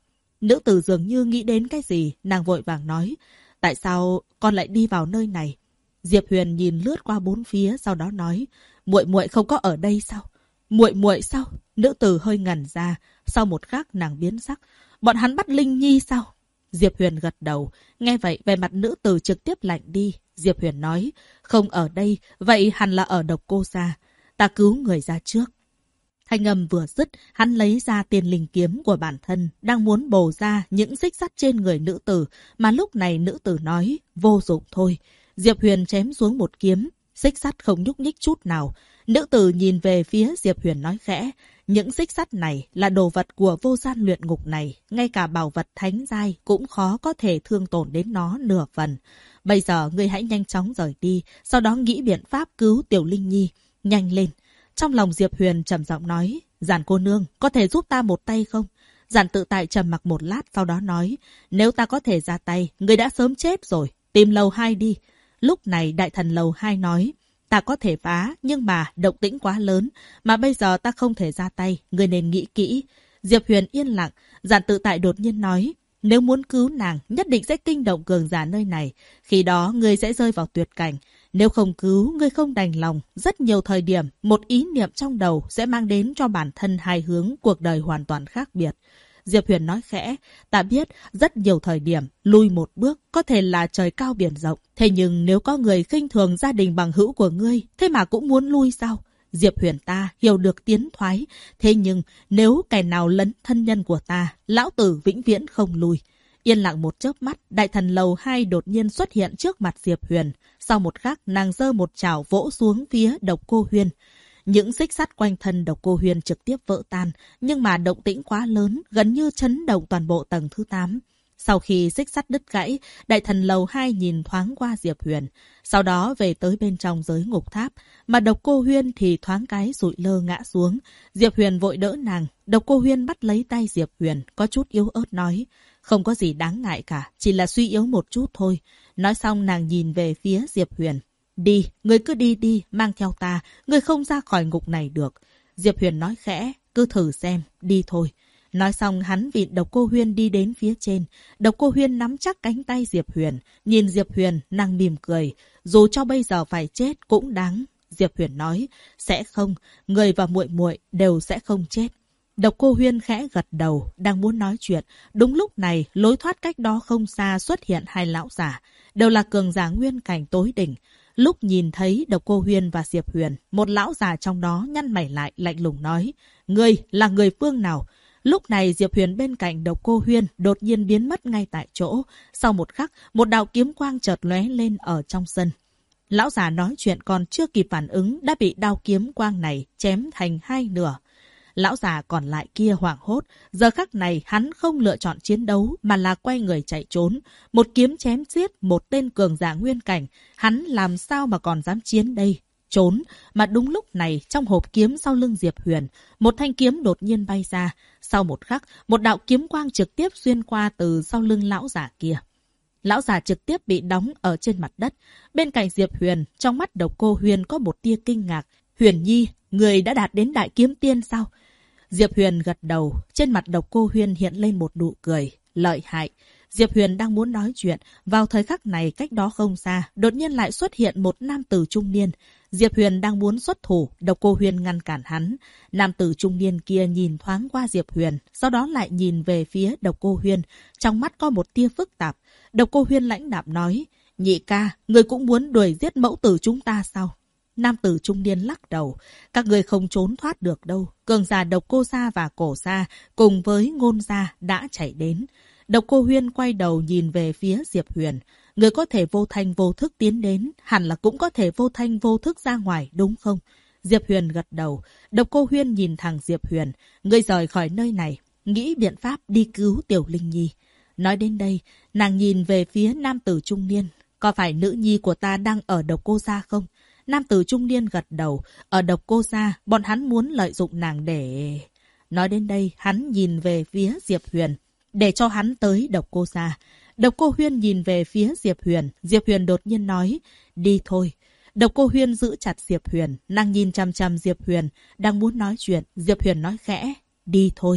Nữ tử dường như nghĩ đến cái gì, nàng vội vàng nói. Tại sao con lại đi vào nơi này? Diệp Huyền nhìn lướt qua bốn phía, sau đó nói. Muội muội không có ở đây sao? Muội muội sao? Nữ tử hơi ngẩn ra, sau một khắc nàng biến sắc. Bọn hắn bắt Linh Nhi sao? Diệp Huyền gật đầu. Nghe vậy, vẻ mặt nữ tử trực tiếp lạnh đi. Diệp Huyền nói. Không ở đây, vậy hẳn là ở Độc Cô gia. Ta cứu người ra trước. Thanh âm vừa dứt, hắn lấy ra tiền linh kiếm của bản thân, đang muốn bổ ra những xích sắt trên người nữ tử, mà lúc này nữ tử nói, vô dụng thôi. Diệp Huyền chém xuống một kiếm, xích sắt không nhúc nhích chút nào. Nữ tử nhìn về phía Diệp Huyền nói khẽ, những xích sắt này là đồ vật của vô gian luyện ngục này, ngay cả bảo vật thánh giai cũng khó có thể thương tổn đến nó nửa phần. Bây giờ ngươi hãy nhanh chóng rời đi, sau đó nghĩ biện pháp cứu Tiểu Linh Nhi. Nhanh lên. Trong lòng Diệp Huyền trầm giọng nói, Giản cô nương, có thể giúp ta một tay không? Giản tự tại trầm mặc một lát, sau đó nói, nếu ta có thể ra tay, người đã sớm chết rồi, tìm lầu 2 đi. Lúc này đại thần lầu 2 nói, ta có thể phá, nhưng mà động tĩnh quá lớn, mà bây giờ ta không thể ra tay, người nên nghĩ kỹ. Diệp Huyền yên lặng, Giản tự tại đột nhiên nói, nếu muốn cứu nàng, nhất định sẽ kinh động cường giả nơi này, khi đó người sẽ rơi vào tuyệt cảnh. Nếu không cứu, ngươi không đành lòng, rất nhiều thời điểm, một ý niệm trong đầu sẽ mang đến cho bản thân hai hướng cuộc đời hoàn toàn khác biệt. Diệp Huyền nói khẽ, ta biết rất nhiều thời điểm, lùi một bước có thể là trời cao biển rộng. Thế nhưng nếu có người khinh thường gia đình bằng hữu của ngươi, thế mà cũng muốn lui sao? Diệp Huyền ta hiểu được tiến thoái, thế nhưng nếu kẻ nào lấn thân nhân của ta, lão tử vĩnh viễn không lui. Yên lặng một chớp mắt, đại thần lầu 2 đột nhiên xuất hiện trước mặt Diệp Huyền. Sau một khắc, nàng giơ một chảo vỗ xuống phía Độc Cô Huyên. Những xích sắt quanh thân Độc Cô Huyên trực tiếp vỡ tan, nhưng mà động tĩnh quá lớn, gần như chấn động toàn bộ tầng thứ 8. Sau khi xích sắt đứt gãy, đại thần lầu 2 nhìn thoáng qua Diệp Huyền, sau đó về tới bên trong giới ngục tháp, mà Độc Cô Huyên thì thoáng cái sụi lơ ngã xuống. Diệp Huyền vội đỡ nàng, Độc Cô Huyên bắt lấy tay Diệp Huyền, có chút yếu ớt nói, không có gì đáng ngại cả, chỉ là suy yếu một chút thôi. Nói xong nàng nhìn về phía Diệp Huyền. Đi, ngươi cứ đi đi, mang theo ta, ngươi không ra khỏi ngục này được. Diệp Huyền nói khẽ, cứ thử xem, đi thôi. Nói xong hắn vịn Độc Cô Huyên đi đến phía trên. Độc Cô Huyên nắm chắc cánh tay Diệp Huyền. Nhìn Diệp Huyền, nàng mỉm cười. Dù cho bây giờ phải chết cũng đáng. Diệp Huyền nói, sẽ không, người và muội muội đều sẽ không chết. Độc Cô Huyên khẽ gật đầu, đang muốn nói chuyện. Đúng lúc này, lối thoát cách đó không xa xuất hiện hai lão giả. Đều là cường giả nguyên cảnh tối đỉnh. Lúc nhìn thấy Độc Cô Huyên và Diệp Huyền, một lão già trong đó nhăn mày lại lạnh lùng nói, ngươi là người phương nào? Lúc này Diệp Huyền bên cạnh Độc Cô Huyên đột nhiên biến mất ngay tại chỗ. Sau một khắc, một đạo kiếm quang chợt lóe lên ở trong sân. Lão già nói chuyện còn chưa kịp phản ứng đã bị đao kiếm quang này chém thành hai nửa. Lão già còn lại kia hoảng hốt, giờ khắc này hắn không lựa chọn chiến đấu mà là quay người chạy trốn. Một kiếm chém giết một tên cường giả nguyên cảnh, hắn làm sao mà còn dám chiến đây? Trốn, mà đúng lúc này trong hộp kiếm sau lưng Diệp Huyền, một thanh kiếm đột nhiên bay ra. Sau một khắc, một đạo kiếm quang trực tiếp xuyên qua từ sau lưng lão già kia. Lão già trực tiếp bị đóng ở trên mặt đất. Bên cạnh Diệp Huyền, trong mắt Độc Cô Huyên có một tia kinh ngạc. Huyền Nhi, người đã đạt đến đại kiếm tiên sao? Diệp Huyền gật đầu, trên mặt Độc Cô Huyên hiện lên một nụ cười. Lợi hại. Diệp Huyền đang muốn nói chuyện, vào thời khắc này cách đó không xa, đột nhiên lại xuất hiện một nam tử trung niên. Diệp Huyền đang muốn xuất thủ, Độc Cô Huyên ngăn cản hắn. Nam tử trung niên kia nhìn thoáng qua Diệp Huyền, sau đó lại nhìn về phía Độc Cô Huyên, trong mắt có một tia phức tạp. Độc Cô Huyên lãnh đạm nói, nhị ca, người cũng muốn đuổi giết mẫu tử chúng ta sao? Nam tử trung niên lắc đầu, các người không trốn thoát được đâu. Cường giả Độc Cô gia và Cổ gia cùng với Ngôn gia đã chạy đến. Độc Cô Huyên quay đầu nhìn về phía Diệp Huyền. Người có thể vô thanh vô thức tiến đến, hẳn là cũng có thể vô thanh vô thức ra ngoài, đúng không? Diệp Huyền gật đầu. Độc Cô Huyên nhìn thẳng Diệp Huyền. Người rời khỏi nơi này, nghĩ biện pháp đi cứu Tiểu Linh Nhi. Nói đến đây, nàng nhìn về phía nam tử trung niên. Có phải nữ nhi của ta đang ở Độc Cô gia không? Nam tử trung niên gật đầu. Ở Độc Cô gia, bọn hắn muốn lợi dụng nàng để... Nói đến đây, hắn nhìn về phía Diệp Huyền. Để cho hắn tới Độc Cô gia. Độc Cô Huyên nhìn về phía Diệp Huyền. Diệp Huyền đột nhiên nói, đi thôi. Độc Cô Huyên giữ chặt Diệp Huyền. Nàng nhìn chằm chằm Diệp Huyền, đang muốn nói chuyện. Diệp Huyền nói khẽ, đi thôi.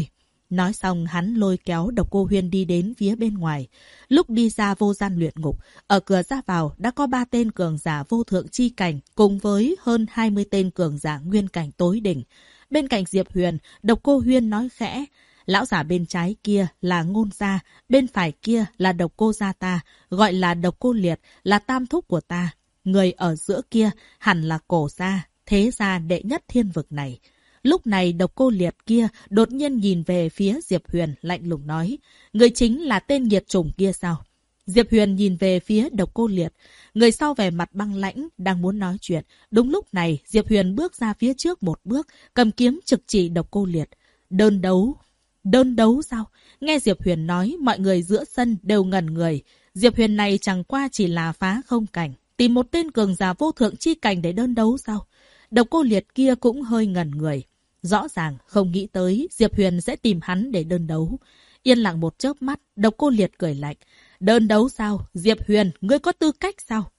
Nói xong hắn lôi kéo Độc Cô Huyên đi đến phía bên ngoài. Lúc đi ra vô gian luyện ngục, ở cửa ra vào đã có 3 tên cường giả vô thượng chi cảnh cùng với hơn 20 tên cường giả nguyên cảnh tối đỉnh. Bên cạnh Diệp Huyền, Độc Cô Huyên nói khẽ, lão giả bên trái kia là Ngôn gia, bên phải kia là Độc Cô gia ta, gọi là Độc Cô Liệt, là tam thúc của ta. Người ở giữa kia hẳn là Cổ gia, thế gia đệ nhất thiên vực này. Lúc này Độc Cô Liệt kia đột nhiên nhìn về phía Diệp Huyền lạnh lùng nói, người chính là tên nhiệt chủng kia sao? Diệp Huyền nhìn về phía Độc Cô Liệt, người sau vẻ mặt băng lãnh đang muốn nói chuyện. Đúng lúc này Diệp Huyền bước ra phía trước một bước, cầm kiếm trực chỉ Độc Cô Liệt. Đơn đấu? Đơn đấu sao? Nghe Diệp Huyền nói, mọi người giữa sân đều ngẩn người. Diệp Huyền này chẳng qua chỉ là phá không cảnh, tìm một tên cường giả vô thượng chi cảnh để đơn đấu sao? Độc Cô Liệt kia cũng hơi ngẩn người. Rõ ràng không nghĩ tới Diệp Huyền sẽ tìm hắn để đơn đấu. Yên lặng một chớp mắt, Độc Cô Liệt cười lạnh. Đơn đấu sao? Diệp Huyền, ngươi có tư cách sao?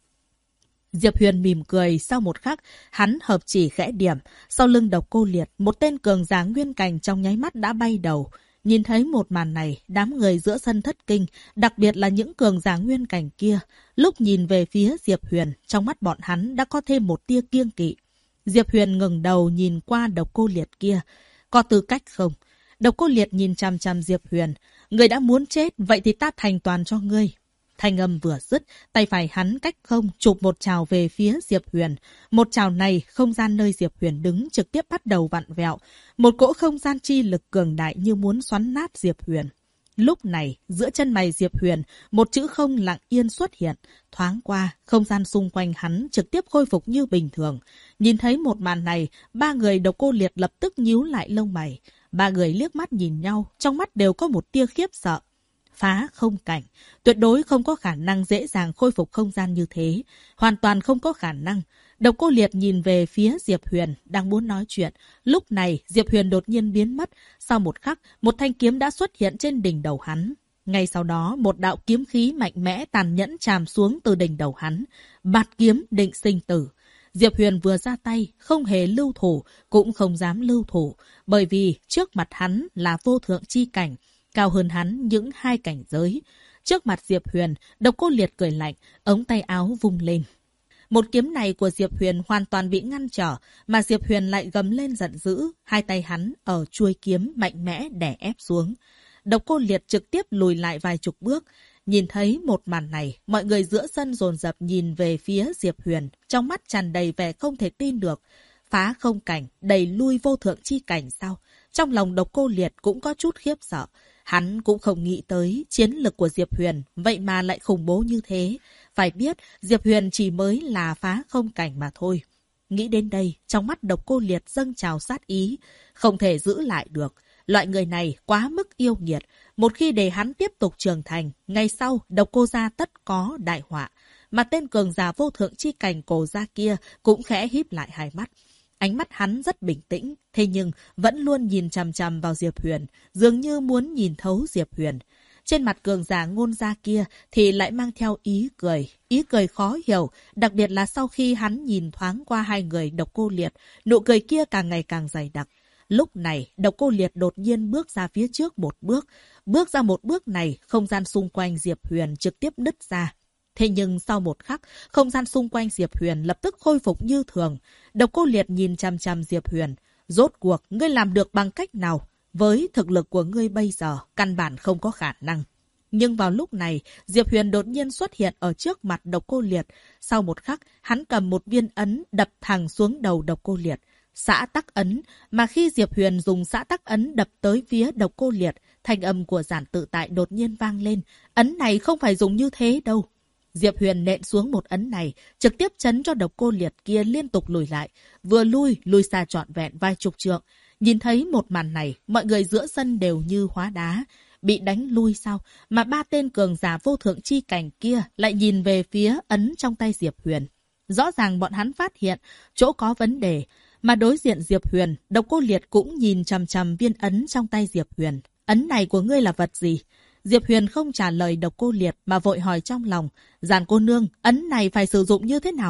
Diệp Huyền mỉm cười, sau một khắc, hắn hợp chỉ khẽ điểm. Sau lưng Độc Cô Liệt, một tên cường giả nguyên cảnh trong nháy mắt đã bay đầu. Nhìn thấy một màn này, đám người giữa sân thất kinh, đặc biệt là những cường giả nguyên cảnh kia. Lúc nhìn về phía Diệp Huyền, trong mắt bọn hắn đã có thêm một tia kiêng kỵ. Diệp Huyền ngẩng đầu nhìn qua Độc Cô Liệt kia. Có tư cách không? Độc Cô Liệt nhìn chằm chằm Diệp Huyền. Người đã muốn chết, vậy thì ta thành toàn cho ngươi. Thanh âm vừa dứt, tay phải hắn cách không chụp một trào về phía Diệp Huyền. Một trào này, không gian nơi Diệp Huyền đứng trực tiếp bắt đầu vặn vẹo. Một cỗ không gian chi lực cường đại như muốn xoắn nát Diệp Huyền. Lúc này, giữa chân mày Diệp Huyền, một chữ không lặng yên xuất hiện. Thoáng qua, không gian xung quanh hắn trực tiếp khôi phục như bình thường. Nhìn thấy một màn này, 3 người Độc Cô Liệt lập tức nhíu lại lông mày. 3 người liếc mắt nhìn nhau, trong mắt đều có một tia khiếp sợ. Phá không cảnh, tuyệt đối không có khả năng dễ dàng khôi phục không gian như thế. Hoàn toàn không có khả năng. Độc Cô Liệt nhìn về phía Diệp Huyền, đang muốn nói chuyện. Lúc này, Diệp Huyền đột nhiên biến mất. Sau một khắc, một thanh kiếm đã xuất hiện trên đỉnh đầu hắn. Ngay sau đó, một đạo kiếm khí mạnh mẽ tàn nhẫn tràm xuống từ đỉnh đầu hắn. Bạt kiếm định sinh tử. Diệp Huyền vừa ra tay, không hề lưu thủ, cũng không dám lưu thủ. Bởi vì trước mặt hắn là vô thượng chi cảnh, cao hơn hắn những 2 cảnh giới. Trước mặt Diệp Huyền, Độc Cô Liệt cười lạnh, ống tay áo vung lên. Một kiếm này của Diệp Huyền hoàn toàn bị ngăn trở, mà Diệp Huyền lại gầm lên giận dữ, 2 tay hắn ở chuôi kiếm mạnh mẽ đè ép xuống. Độc Cô Liệt trực tiếp lùi lại vài chục bước. Nhìn thấy một màn này, mọi người giữa sân dồn dập nhìn về phía Diệp Huyền, trong mắt tràn đầy vẻ không thể tin được. Phá không cảnh, đẩy lui vô thượng chi cảnh sao? Trong lòng Độc Cô Liệt cũng có chút khiếp sợ. Hắn cũng không nghĩ tới chiến lực của Diệp Huyền, vậy mà lại khủng bố như thế. Phải biết, Diệp Huyền chỉ mới là phá không cảnh mà thôi. Nghĩ đến đây, trong mắt Độc Cô Liệt dâng trào sát ý. Không thể giữ lại được. Loại người này quá mức yêu nghiệt. Một khi để hắn tiếp tục trưởng thành, ngày sau Độc Cô gia tất có đại họa. Mà tên cường giả vô thượng chi cảnh Cổ gia kia cũng khẽ híp lại hai mắt. Ánh mắt hắn rất bình tĩnh, thế nhưng vẫn luôn nhìn chằm chằm vào Diệp Huyền, dường như muốn nhìn thấu Diệp Huyền. Trên mặt cường giả Ngôn gia kia thì lại mang theo ý cười khó hiểu, đặc biệt là sau khi hắn nhìn thoáng qua 2 người Độc Cô Liệt, nụ cười kia càng ngày càng dày đặc. Lúc này, Độc Cô Liệt đột nhiên bước ra phía trước một bước. Bước ra một bước này, không gian xung quanh Diệp Huyền trực tiếp nứt ra. Thế nhưng sau một khắc, không gian xung quanh Diệp Huyền lập tức khôi phục như thường. Độc Cô Liệt nhìn chằm chằm Diệp Huyền. Rốt cuộc, ngươi làm được bằng cách nào? Với thực lực của ngươi bây giờ, căn bản không có khả năng. Nhưng vào lúc này, Diệp Huyền đột nhiên xuất hiện ở trước mặt Độc Cô Liệt. Sau một khắc, hắn cầm một viên ấn đập thẳng xuống đầu Độc Cô Liệt. Xã tắc ấn, mà khi Diệp Huyền dùng xã tắc ấn đập tới phía Độc Cô Liệt, thanh âm của Giản Tự Tại đột nhiên vang lên. Ấn này không phải dùng như thế đâu. Diệp Huyền nện xuống một ấn này, trực tiếp chấn cho Độc Cô Liệt kia liên tục lùi lại. Vừa lui xa trọn vẹn vài chục trượng. Nhìn thấy một màn này, mọi người giữa sân đều như hóa đá. Bị đánh lui sao? Mà 3 tên cường giả vô thượng chi cảnh kia lại nhìn về phía ấn trong tay Diệp Huyền. Rõ ràng bọn hắn phát hiện chỗ có vấn đề. Mà đối diện Diệp Huyền, Độc Cô Liệt cũng nhìn chằm chằm viên ấn trong tay Diệp Huyền. Ấn này của ngươi là vật gì? Diệp Huyền không trả lời Độc Cô Liệt mà vội hỏi trong lòng. Giản cô nương, ấn này phải sử dụng như thế nào?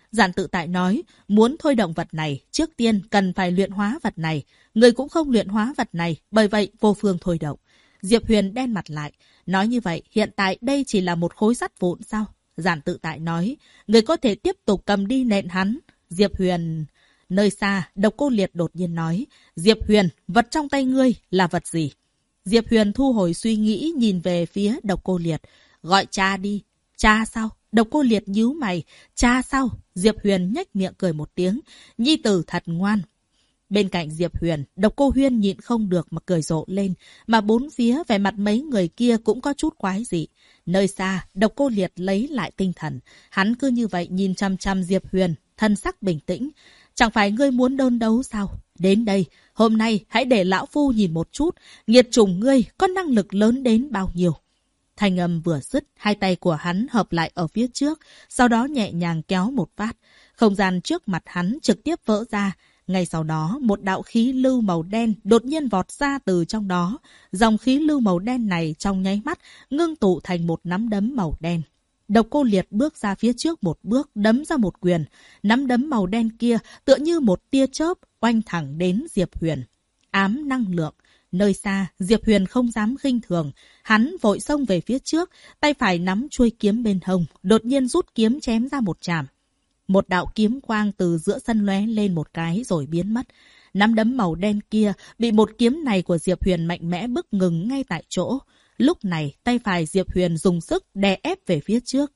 Giản Tự Tại nói, muốn thôi động vật này, trước tiên cần phải luyện hóa vật này. Người cũng không luyện hóa vật này, bởi vậy vô phương thôi động. Diệp Huyền đen mặt lại. Nói như vậy, hiện tại đây chỉ là một khối sắt vụn sao? Giản Tự Tại nói, người có thể tiếp tục cầm đi nện hắn. Diệp Huyền... Nơi xa, Độc Cô Liệt đột nhiên nói, Diệp Huyền, vật trong tay ngươi là vật gì? Diệp Huyền thu hồi suy nghĩ nhìn về phía Độc Cô Liệt. Gọi cha đi. Cha sao? Độc Cô Liệt nhíu mày. Cha sao? Diệp Huyền nhếch miệng cười một tiếng. Nhi tử thật ngoan. Bên cạnh Diệp Huyền, Độc Cô Huyên nhịn không được mà cười rộ lên. Mà bốn phía vẻ mặt mấy người kia cũng có chút quái dị. Nơi xa, Độc Cô Liệt lấy lại tinh thần. Hắn cứ như vậy nhìn chăm chăm Diệp Huyền, thân sắc bình tĩnh. Chẳng phải ngươi muốn đơn đấu sao? Đến đây, hôm nay hãy để lão phu nhìn một chút, nghiệt chủng ngươi có năng lực lớn đến bao nhiêu. Thanh âm vừa dứt, hai tay của hắn hợp lại ở phía trước, sau đó nhẹ nhàng kéo một phát. Không gian trước mặt hắn trực tiếp vỡ ra. Ngay sau đó, một đạo khí lưu màu đen đột nhiên vọt ra từ trong đó. Dòng khí lưu màu đen này trong nháy mắt ngưng tụ thành một nắm đấm màu đen. Độc Cô Liệt bước ra phía trước một bước, đấm ra một quyền. Nắm đấm màu đen kia tựa như một tia chớp oanh thẳng đến Diệp Huyền. Ám năng lượng. Nơi xa, Diệp Huyền không dám khinh thường. Hắn vội xông về phía trước, tay phải nắm chuôi kiếm bên hông, đột nhiên rút kiếm chém ra một chạm. Một đạo kiếm quang từ giữa sân lóe lên một cái rồi biến mất. Nắm đấm màu đen kia bị một kiếm này của Diệp Huyền mạnh mẽ bức ngừng ngay tại chỗ. Lúc này, tay phải Diệp Huyền dùng sức đè ép về phía trước.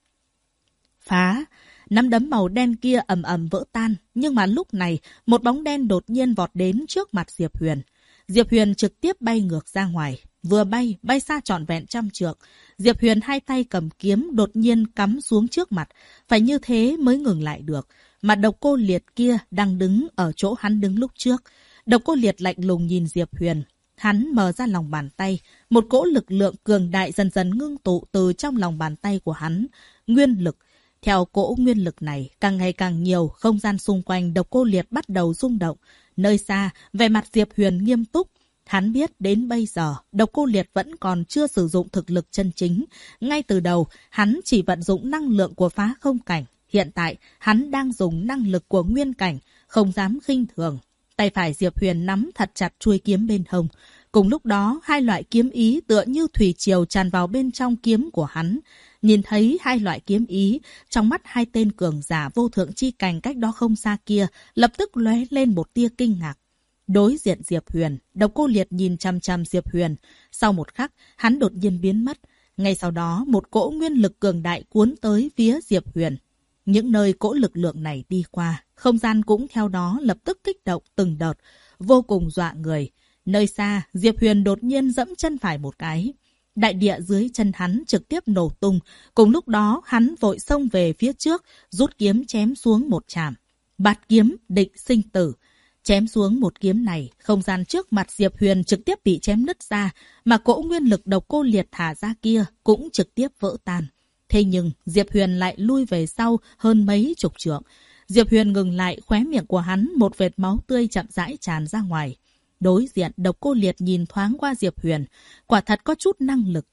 Phá! Nắm đấm màu đen kia ầm ầm vỡ tan. Nhưng mà lúc này, một bóng đen đột nhiên vọt đến trước mặt Diệp Huyền. Diệp Huyền trực tiếp bay ngược ra ngoài. Vừa bay, bay xa trọn vẹn 100 trượng. Diệp Huyền hai tay cầm kiếm đột nhiên cắm xuống trước mặt. Phải như thế mới ngừng lại được. Mà Độc Cô Liệt kia đang đứng ở chỗ hắn đứng lúc trước. Độc Cô Liệt lạnh lùng nhìn Diệp Huyền. Hắn mở ra lòng bàn tay. Một cỗ lực lượng cường đại dần dần ngưng tụ từ trong lòng bàn tay của hắn. Nguyên lực. Theo cỗ nguyên lực này, càng ngày càng nhiều, không gian xung quanh Độc Cô Liệt bắt đầu rung động. Nơi xa, vẻ mặt Diệp Huyền nghiêm túc. Hắn biết đến bây giờ, Độc Cô Liệt vẫn còn chưa sử dụng thực lực chân chính. Ngay từ đầu, hắn chỉ vận dụng năng lượng của phá không cảnh. Hiện tại, hắn đang dùng năng lực của nguyên cảnh, không dám khinh thường. Tay phải Diệp Huyền nắm thật chặt chuôi kiếm bên hông. Cùng lúc đó, hai loại kiếm ý tựa như thủy triều tràn vào bên trong kiếm của hắn. Nhìn thấy hai loại kiếm ý, trong mắt hai tên cường giả vô thượng chi cảnh cách đó không xa kia, lập tức lóe lên một tia kinh ngạc. Đối diện Diệp Huyền, Độc Cô Liệt nhìn chăm chăm Diệp Huyền. Sau một khắc, hắn đột nhiên biến mất. Ngay sau đó, một cỗ nguyên lực cường đại cuốn tới phía Diệp Huyền. Những nơi cỗ lực lượng này đi qua, không gian cũng theo đó lập tức kích động từng đợt, vô cùng dọa người. Nơi xa, Diệp Huyền đột nhiên dẫm chân phải một cái. Đại địa dưới chân hắn trực tiếp nổ tung. Cùng lúc đó, hắn vội xông về phía trước, rút kiếm chém xuống một chạm. Bạt kiếm định sinh tử. Chém xuống một kiếm này, không gian trước mặt Diệp Huyền trực tiếp bị chém nứt ra, mà cỗ nguyên lực Độc Cô Liệt thả ra kia cũng trực tiếp vỡ tan. Thế nhưng, Diệp Huyền lại lui về sau hơn mấy chục trượng. Diệp Huyền ngừng lại, khóe miệng của hắn một vệt máu tươi chậm rãi tràn ra ngoài. Đối diện, Độc Cô Liệt nhìn thoáng qua Diệp Huyền, quả thật có chút năng lực.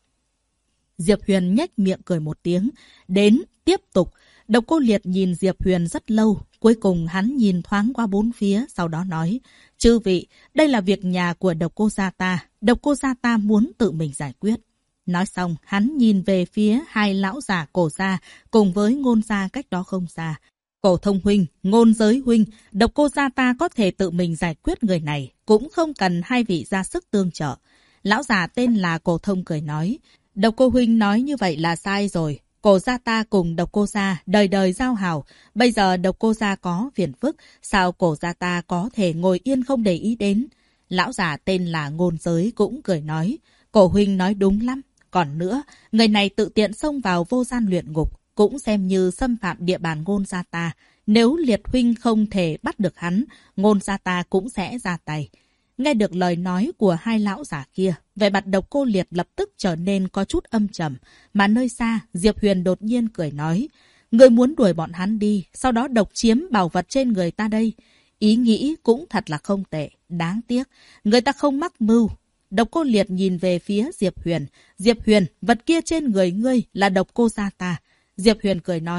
Diệp Huyền nhếch miệng cười một tiếng. Đến, tiếp tục. Độc Cô Liệt nhìn Diệp Huyền rất lâu. Cuối cùng hắn nhìn thoáng qua bốn phía, sau đó nói. Chư vị, đây là việc nhà của Độc Cô gia ta. Độc Cô gia ta muốn tự mình giải quyết. Nói xong, hắn nhìn về phía hai lão già Cổ gia cùng với Ngôn gia cách đó không xa. Cổ Thông huynh, Ngôn Giới huynh, Độc Cô gia ta có thể tự mình giải quyết người này, cũng không cần hai vị ra sức tương trợ. Lão già tên là Cổ Thông cười nói. Độc Cô huynh nói như vậy là sai rồi. Cổ gia ta cùng Độc Cô gia đời đời giao hảo. Bây giờ Độc Cô gia có phiền phức, sao Cổ gia ta có thể ngồi yên không để ý đến? Lão già tên là Ngôn Giới cũng cười nói. Cổ huynh nói đúng lắm. Còn nữa, người này tự tiện xông vào vô gian luyện ngục, cũng xem như xâm phạm địa bàn Ngôn gia ta. Nếu Liệt huynh không thể bắt được hắn, Ngôn gia ta cũng sẽ ra tay. Nghe được lời nói của hai lão giả kia, vẻ mặt Độc Cô Liệt lập tức trở nên có chút âm trầm. Mà nơi xa, Diệp Huyền đột nhiên cười nói. Người muốn đuổi bọn hắn đi, sau đó độc chiếm bảo vật trên người ta đây. Ý nghĩ cũng thật là không tệ, đáng tiếc. Người ta không mắc mưu. Độc Cô Liệt nhìn về phía Diệp Huyền. Diệp Huyền, vật kia trên người ngươi là Độc Cô gia ta. Diệp Huyền cười nói.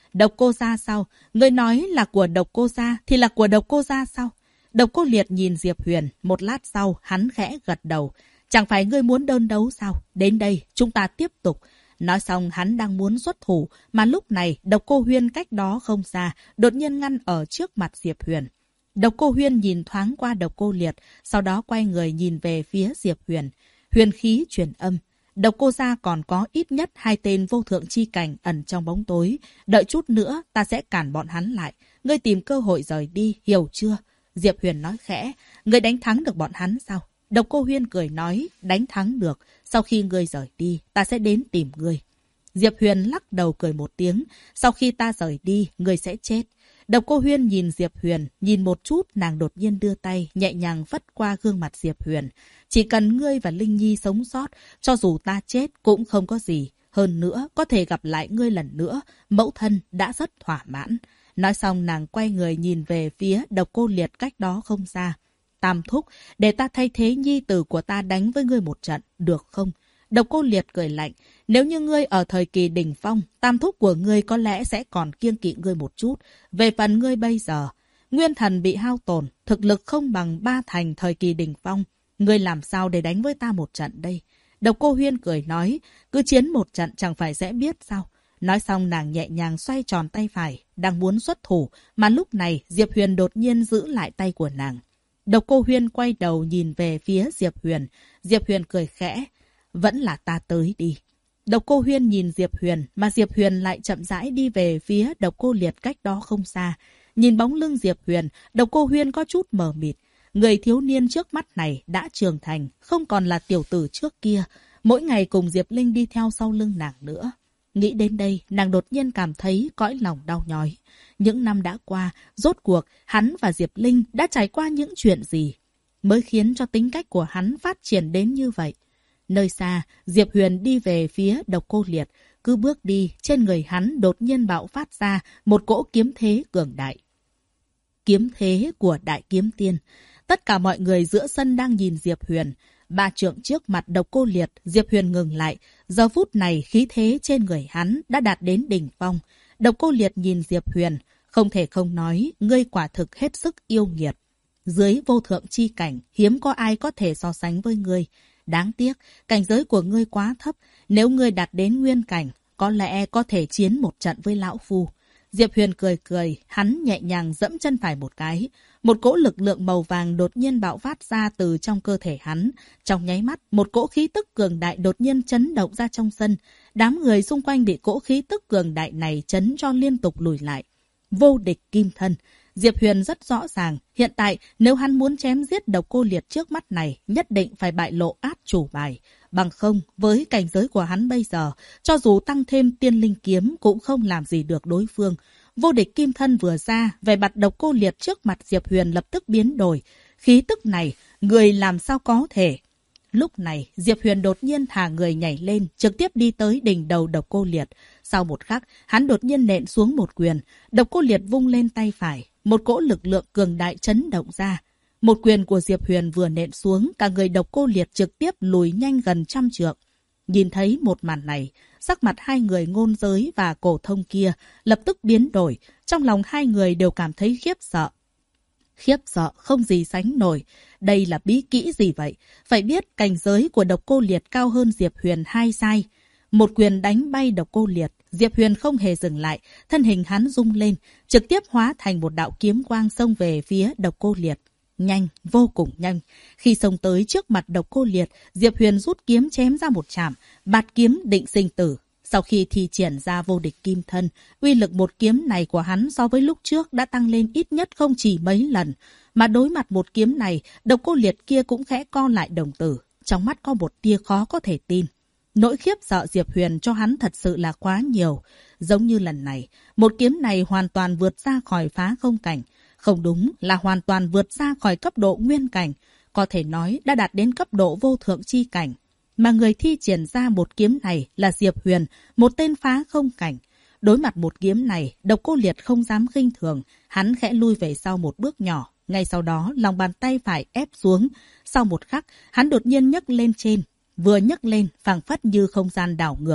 Độc Cô Gia sao? Ngươi nói là của Độc Cô Gia thì là của Độc Cô Gia sao? Độc Cô Liệt nhìn Diệp Huyền, một lát sau hắn khẽ gật đầu. Chẳng phải ngươi muốn đơn đấu sao? Đến đây, chúng ta tiếp tục. Nói xong hắn đang muốn xuất thủ, mà lúc này Độc Cô Huyên cách đó không xa, đột nhiên ngăn ở trước mặt Diệp Huyền. Độc Cô Huyên nhìn thoáng qua Độc Cô Liệt, sau đó quay người nhìn về phía Diệp Huyền. Huyền khí truyền âm. Độc Cô Gia còn có ít nhất 2 tên vô thượng chi cảnh ẩn trong bóng tối. Đợi chút nữa ta sẽ cản bọn hắn lại. Ngươi tìm cơ hội rời đi, hiểu chưa? Diệp Huyền nói khẽ. Ngươi đánh thắng được bọn hắn sao? Độc Cô Huyên cười nói. Đánh thắng được. Sau khi ngươi rời đi, ta sẽ đến tìm ngươi. Diệp Huyền lắc đầu cười một tiếng. Sau khi ta rời đi, ngươi sẽ chết. Độc Cô Huyên nhìn Diệp Huyền, nhìn một chút, nàng đột nhiên đưa tay, nhẹ nhàng phất qua gương mặt Diệp Huyền. Chỉ cần ngươi và Linh Nhi sống sót, cho dù ta chết cũng không có gì. Hơn nữa, có thể gặp lại ngươi lần nữa, mẫu thân đã rất thỏa mãn. Nói xong nàng quay người nhìn về phía Độc Cô Liệt cách đó không xa. Tam thúc, để ta thay thế nhi tử của ta đánh với ngươi một trận, được không? Độc Cô Liệt cười lạnh. Nếu như ngươi ở thời kỳ đỉnh phong, tam thúc của ngươi có lẽ sẽ còn kiêng kỵ ngươi một chút. Về phần ngươi bây giờ, nguyên thần bị hao tổn, thực lực không bằng 3 thành thời kỳ đỉnh phong. Ngươi làm sao để đánh với ta một trận đây? Độc Cô Huyên cười nói, cứ chiến một trận chẳng phải sẽ biết sao? Nói xong nàng nhẹ nhàng xoay tròn tay phải, đang muốn xuất thủ, mà lúc này Diệp Huyền đột nhiên giữ lại tay của nàng. Độc Cô Huyên quay đầu nhìn về phía Diệp Huyền. Diệp Huyền cười khẽ, vẫn là ta tới đi. Độc Cô Huyên nhìn Diệp Huyền, mà Diệp Huyền lại chậm rãi đi về phía Độc Cô Liệt cách đó không xa. Nhìn bóng lưng Diệp Huyền, Độc Cô Huyên có chút mờ mịt. Người thiếu niên trước mắt này đã trưởng thành, không còn là tiểu tử trước kia. Mỗi ngày cùng Diệp Linh đi theo sau lưng nàng nữa. Nghĩ đến đây, nàng đột nhiên cảm thấy cõi lòng đau nhói. Những năm đã qua, rốt cuộc, hắn và Diệp Linh đã trải qua những chuyện gì? Mới khiến cho tính cách của hắn phát triển đến như vậy. Nơi xa, Diệp Huyền đi về phía Độc Cô Liệt. Cứ bước đi, trên người hắn đột nhiên bạo phát ra một cỗ kiếm thế cường đại. Kiếm thế của Đại Kiếm Tiên. Tất cả mọi người giữa sân đang nhìn Diệp Huyền. 3 trượng trước mặt Độc Cô Liệt, Diệp Huyền ngừng lại. Giờ phút này khí thế trên người hắn đã đạt đến đỉnh phong. Độc Cô Liệt nhìn Diệp Huyền, không thể không nói, ngươi quả thực hết sức yêu nghiệt. Dưới vô thượng chi cảnh, hiếm có ai có thể so sánh với ngươi. Đáng tiếc, cảnh giới của ngươi quá thấp. Nếu ngươi đạt đến nguyên cảnh, có lẽ có thể chiến một trận với lão phu. Diệp Huyền cười cười, hắn nhẹ nhàng dẫm chân phải một cái. Một cỗ lực lượng màu vàng đột nhiên bạo phát ra từ trong cơ thể hắn. Trong nháy mắt, một cỗ khí tức cường đại đột nhiên chấn động ra trong sân. Đám người xung quanh bị cỗ khí tức cường đại này chấn cho liên tục lùi lại. Vô địch kim thân. Diệp Huyền rất rõ ràng, hiện tại nếu hắn muốn chém giết Độc Cô Liệt trước mắt này, nhất định phải bại lộ át chủ bài. Bằng không, với cảnh giới của hắn bây giờ, cho dù tăng thêm tiên linh kiếm cũng không làm gì được đối phương. Vô địch kim thân vừa ra, vẻ mặt Độc Cô Liệt trước mặt Diệp Huyền lập tức biến đổi. Khí tức này, người làm sao có thể? Lúc này, Diệp Huyền đột nhiên thả người nhảy lên, trực tiếp đi tới đỉnh đầu Độc Cô Liệt. Sau một khắc, hắn đột nhiên nện xuống một quyền. Độc Cô Liệt vung lên tay phải. Một cỗ lực lượng cường đại chấn động ra. Một quyền của Diệp Huyền vừa nện xuống, cả người Độc Cô Liệt trực tiếp lùi nhanh gần 100 trượng. Nhìn thấy một màn này, sắc mặt hai người Ngôn Giới và Cổ Thông kia lập tức biến đổi. Trong lòng hai người đều cảm thấy khiếp sợ. Khiếp sợ không gì sánh nổi. Đây là bí kỹ gì vậy? Phải biết cảnh giới của Độc Cô Liệt cao hơn Diệp Huyền 2 sai. Một quyền đánh bay Độc Cô Liệt, Diệp Huyền không hề dừng lại, thân hình hắn rung lên, trực tiếp hóa thành một đạo kiếm quang xông về phía Độc Cô Liệt. Nhanh, vô cùng nhanh. Khi xông tới trước mặt Độc Cô Liệt, Diệp Huyền rút kiếm chém ra một chạm, bạt kiếm định sinh tử. Sau khi thi triển ra vô địch kim thân, uy lực một kiếm này của hắn so với lúc trước đã tăng lên ít nhất không chỉ mấy lần. Mà đối mặt một kiếm này, Độc Cô Liệt kia cũng khẽ co lại đồng tử. Trong mắt có một tia khó có thể tin. Nỗi khiếp sợ Diệp Huyền cho hắn thật sự là quá nhiều. Giống như lần này, một kiếm này hoàn toàn vượt ra khỏi phá không cảnh. Không đúng là hoàn toàn vượt ra khỏi cấp độ nguyên cảnh. Có thể nói đã đạt đến cấp độ vô thượng chi cảnh. Mà người thi triển ra một kiếm này là Diệp Huyền, một tên phá không cảnh. Đối mặt một kiếm này, Độc Cô Liệt không dám khinh thường. Hắn khẽ lui về sau một bước nhỏ. Ngay sau đó, lòng bàn tay phải ép xuống. Sau một khắc, hắn đột nhiên nhấc lên trên. Vừa nhấc lên, phảng phất như không gian đảo ngược.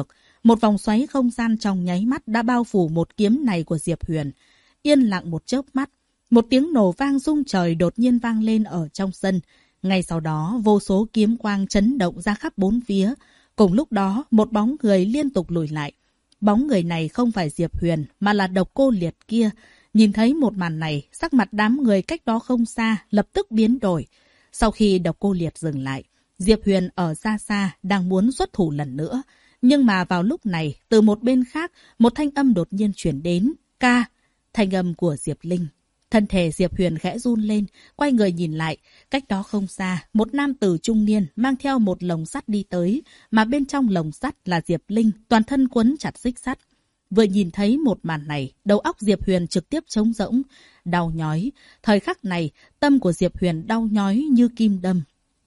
Một vòng xoáy không gian trong nháy mắt đã bao phủ một kiếm này của Diệp Huyền. Yên lặng một chớp mắt, một tiếng nổ vang rung trời đột nhiên vang lên ở trong sân. Ngay sau đó, vô số kiếm quang chấn động ra khắp bốn phía. Cùng lúc đó, một bóng người liên tục lùi lại. Bóng người này không phải Diệp Huyền, mà là Độc Cô Liệt kia. Nhìn thấy một màn này, sắc mặt đám người cách đó không xa, lập tức biến đổi. Sau khi Độc Cô Liệt dừng lại, Diệp Huyền ở xa xa, đang muốn xuất thủ lần nữa. Nhưng mà vào lúc này, từ một bên khác, một thanh âm đột nhiên chuyển đến. Ca! Thanh âm của Diệp Linh. Thân thể Diệp Huyền khẽ run lên, quay người nhìn lại. Cách đó không xa, một nam tử trung niên mang theo một lồng sắt đi tới, mà bên trong lồng sắt là Diệp Linh, toàn thân quấn chặt xích sắt. Vừa nhìn thấy một màn này, đầu óc Diệp Huyền trực tiếp trống rỗng, đau nhói. Thời khắc này, tâm của Diệp Huyền đau nhói như kim đâm.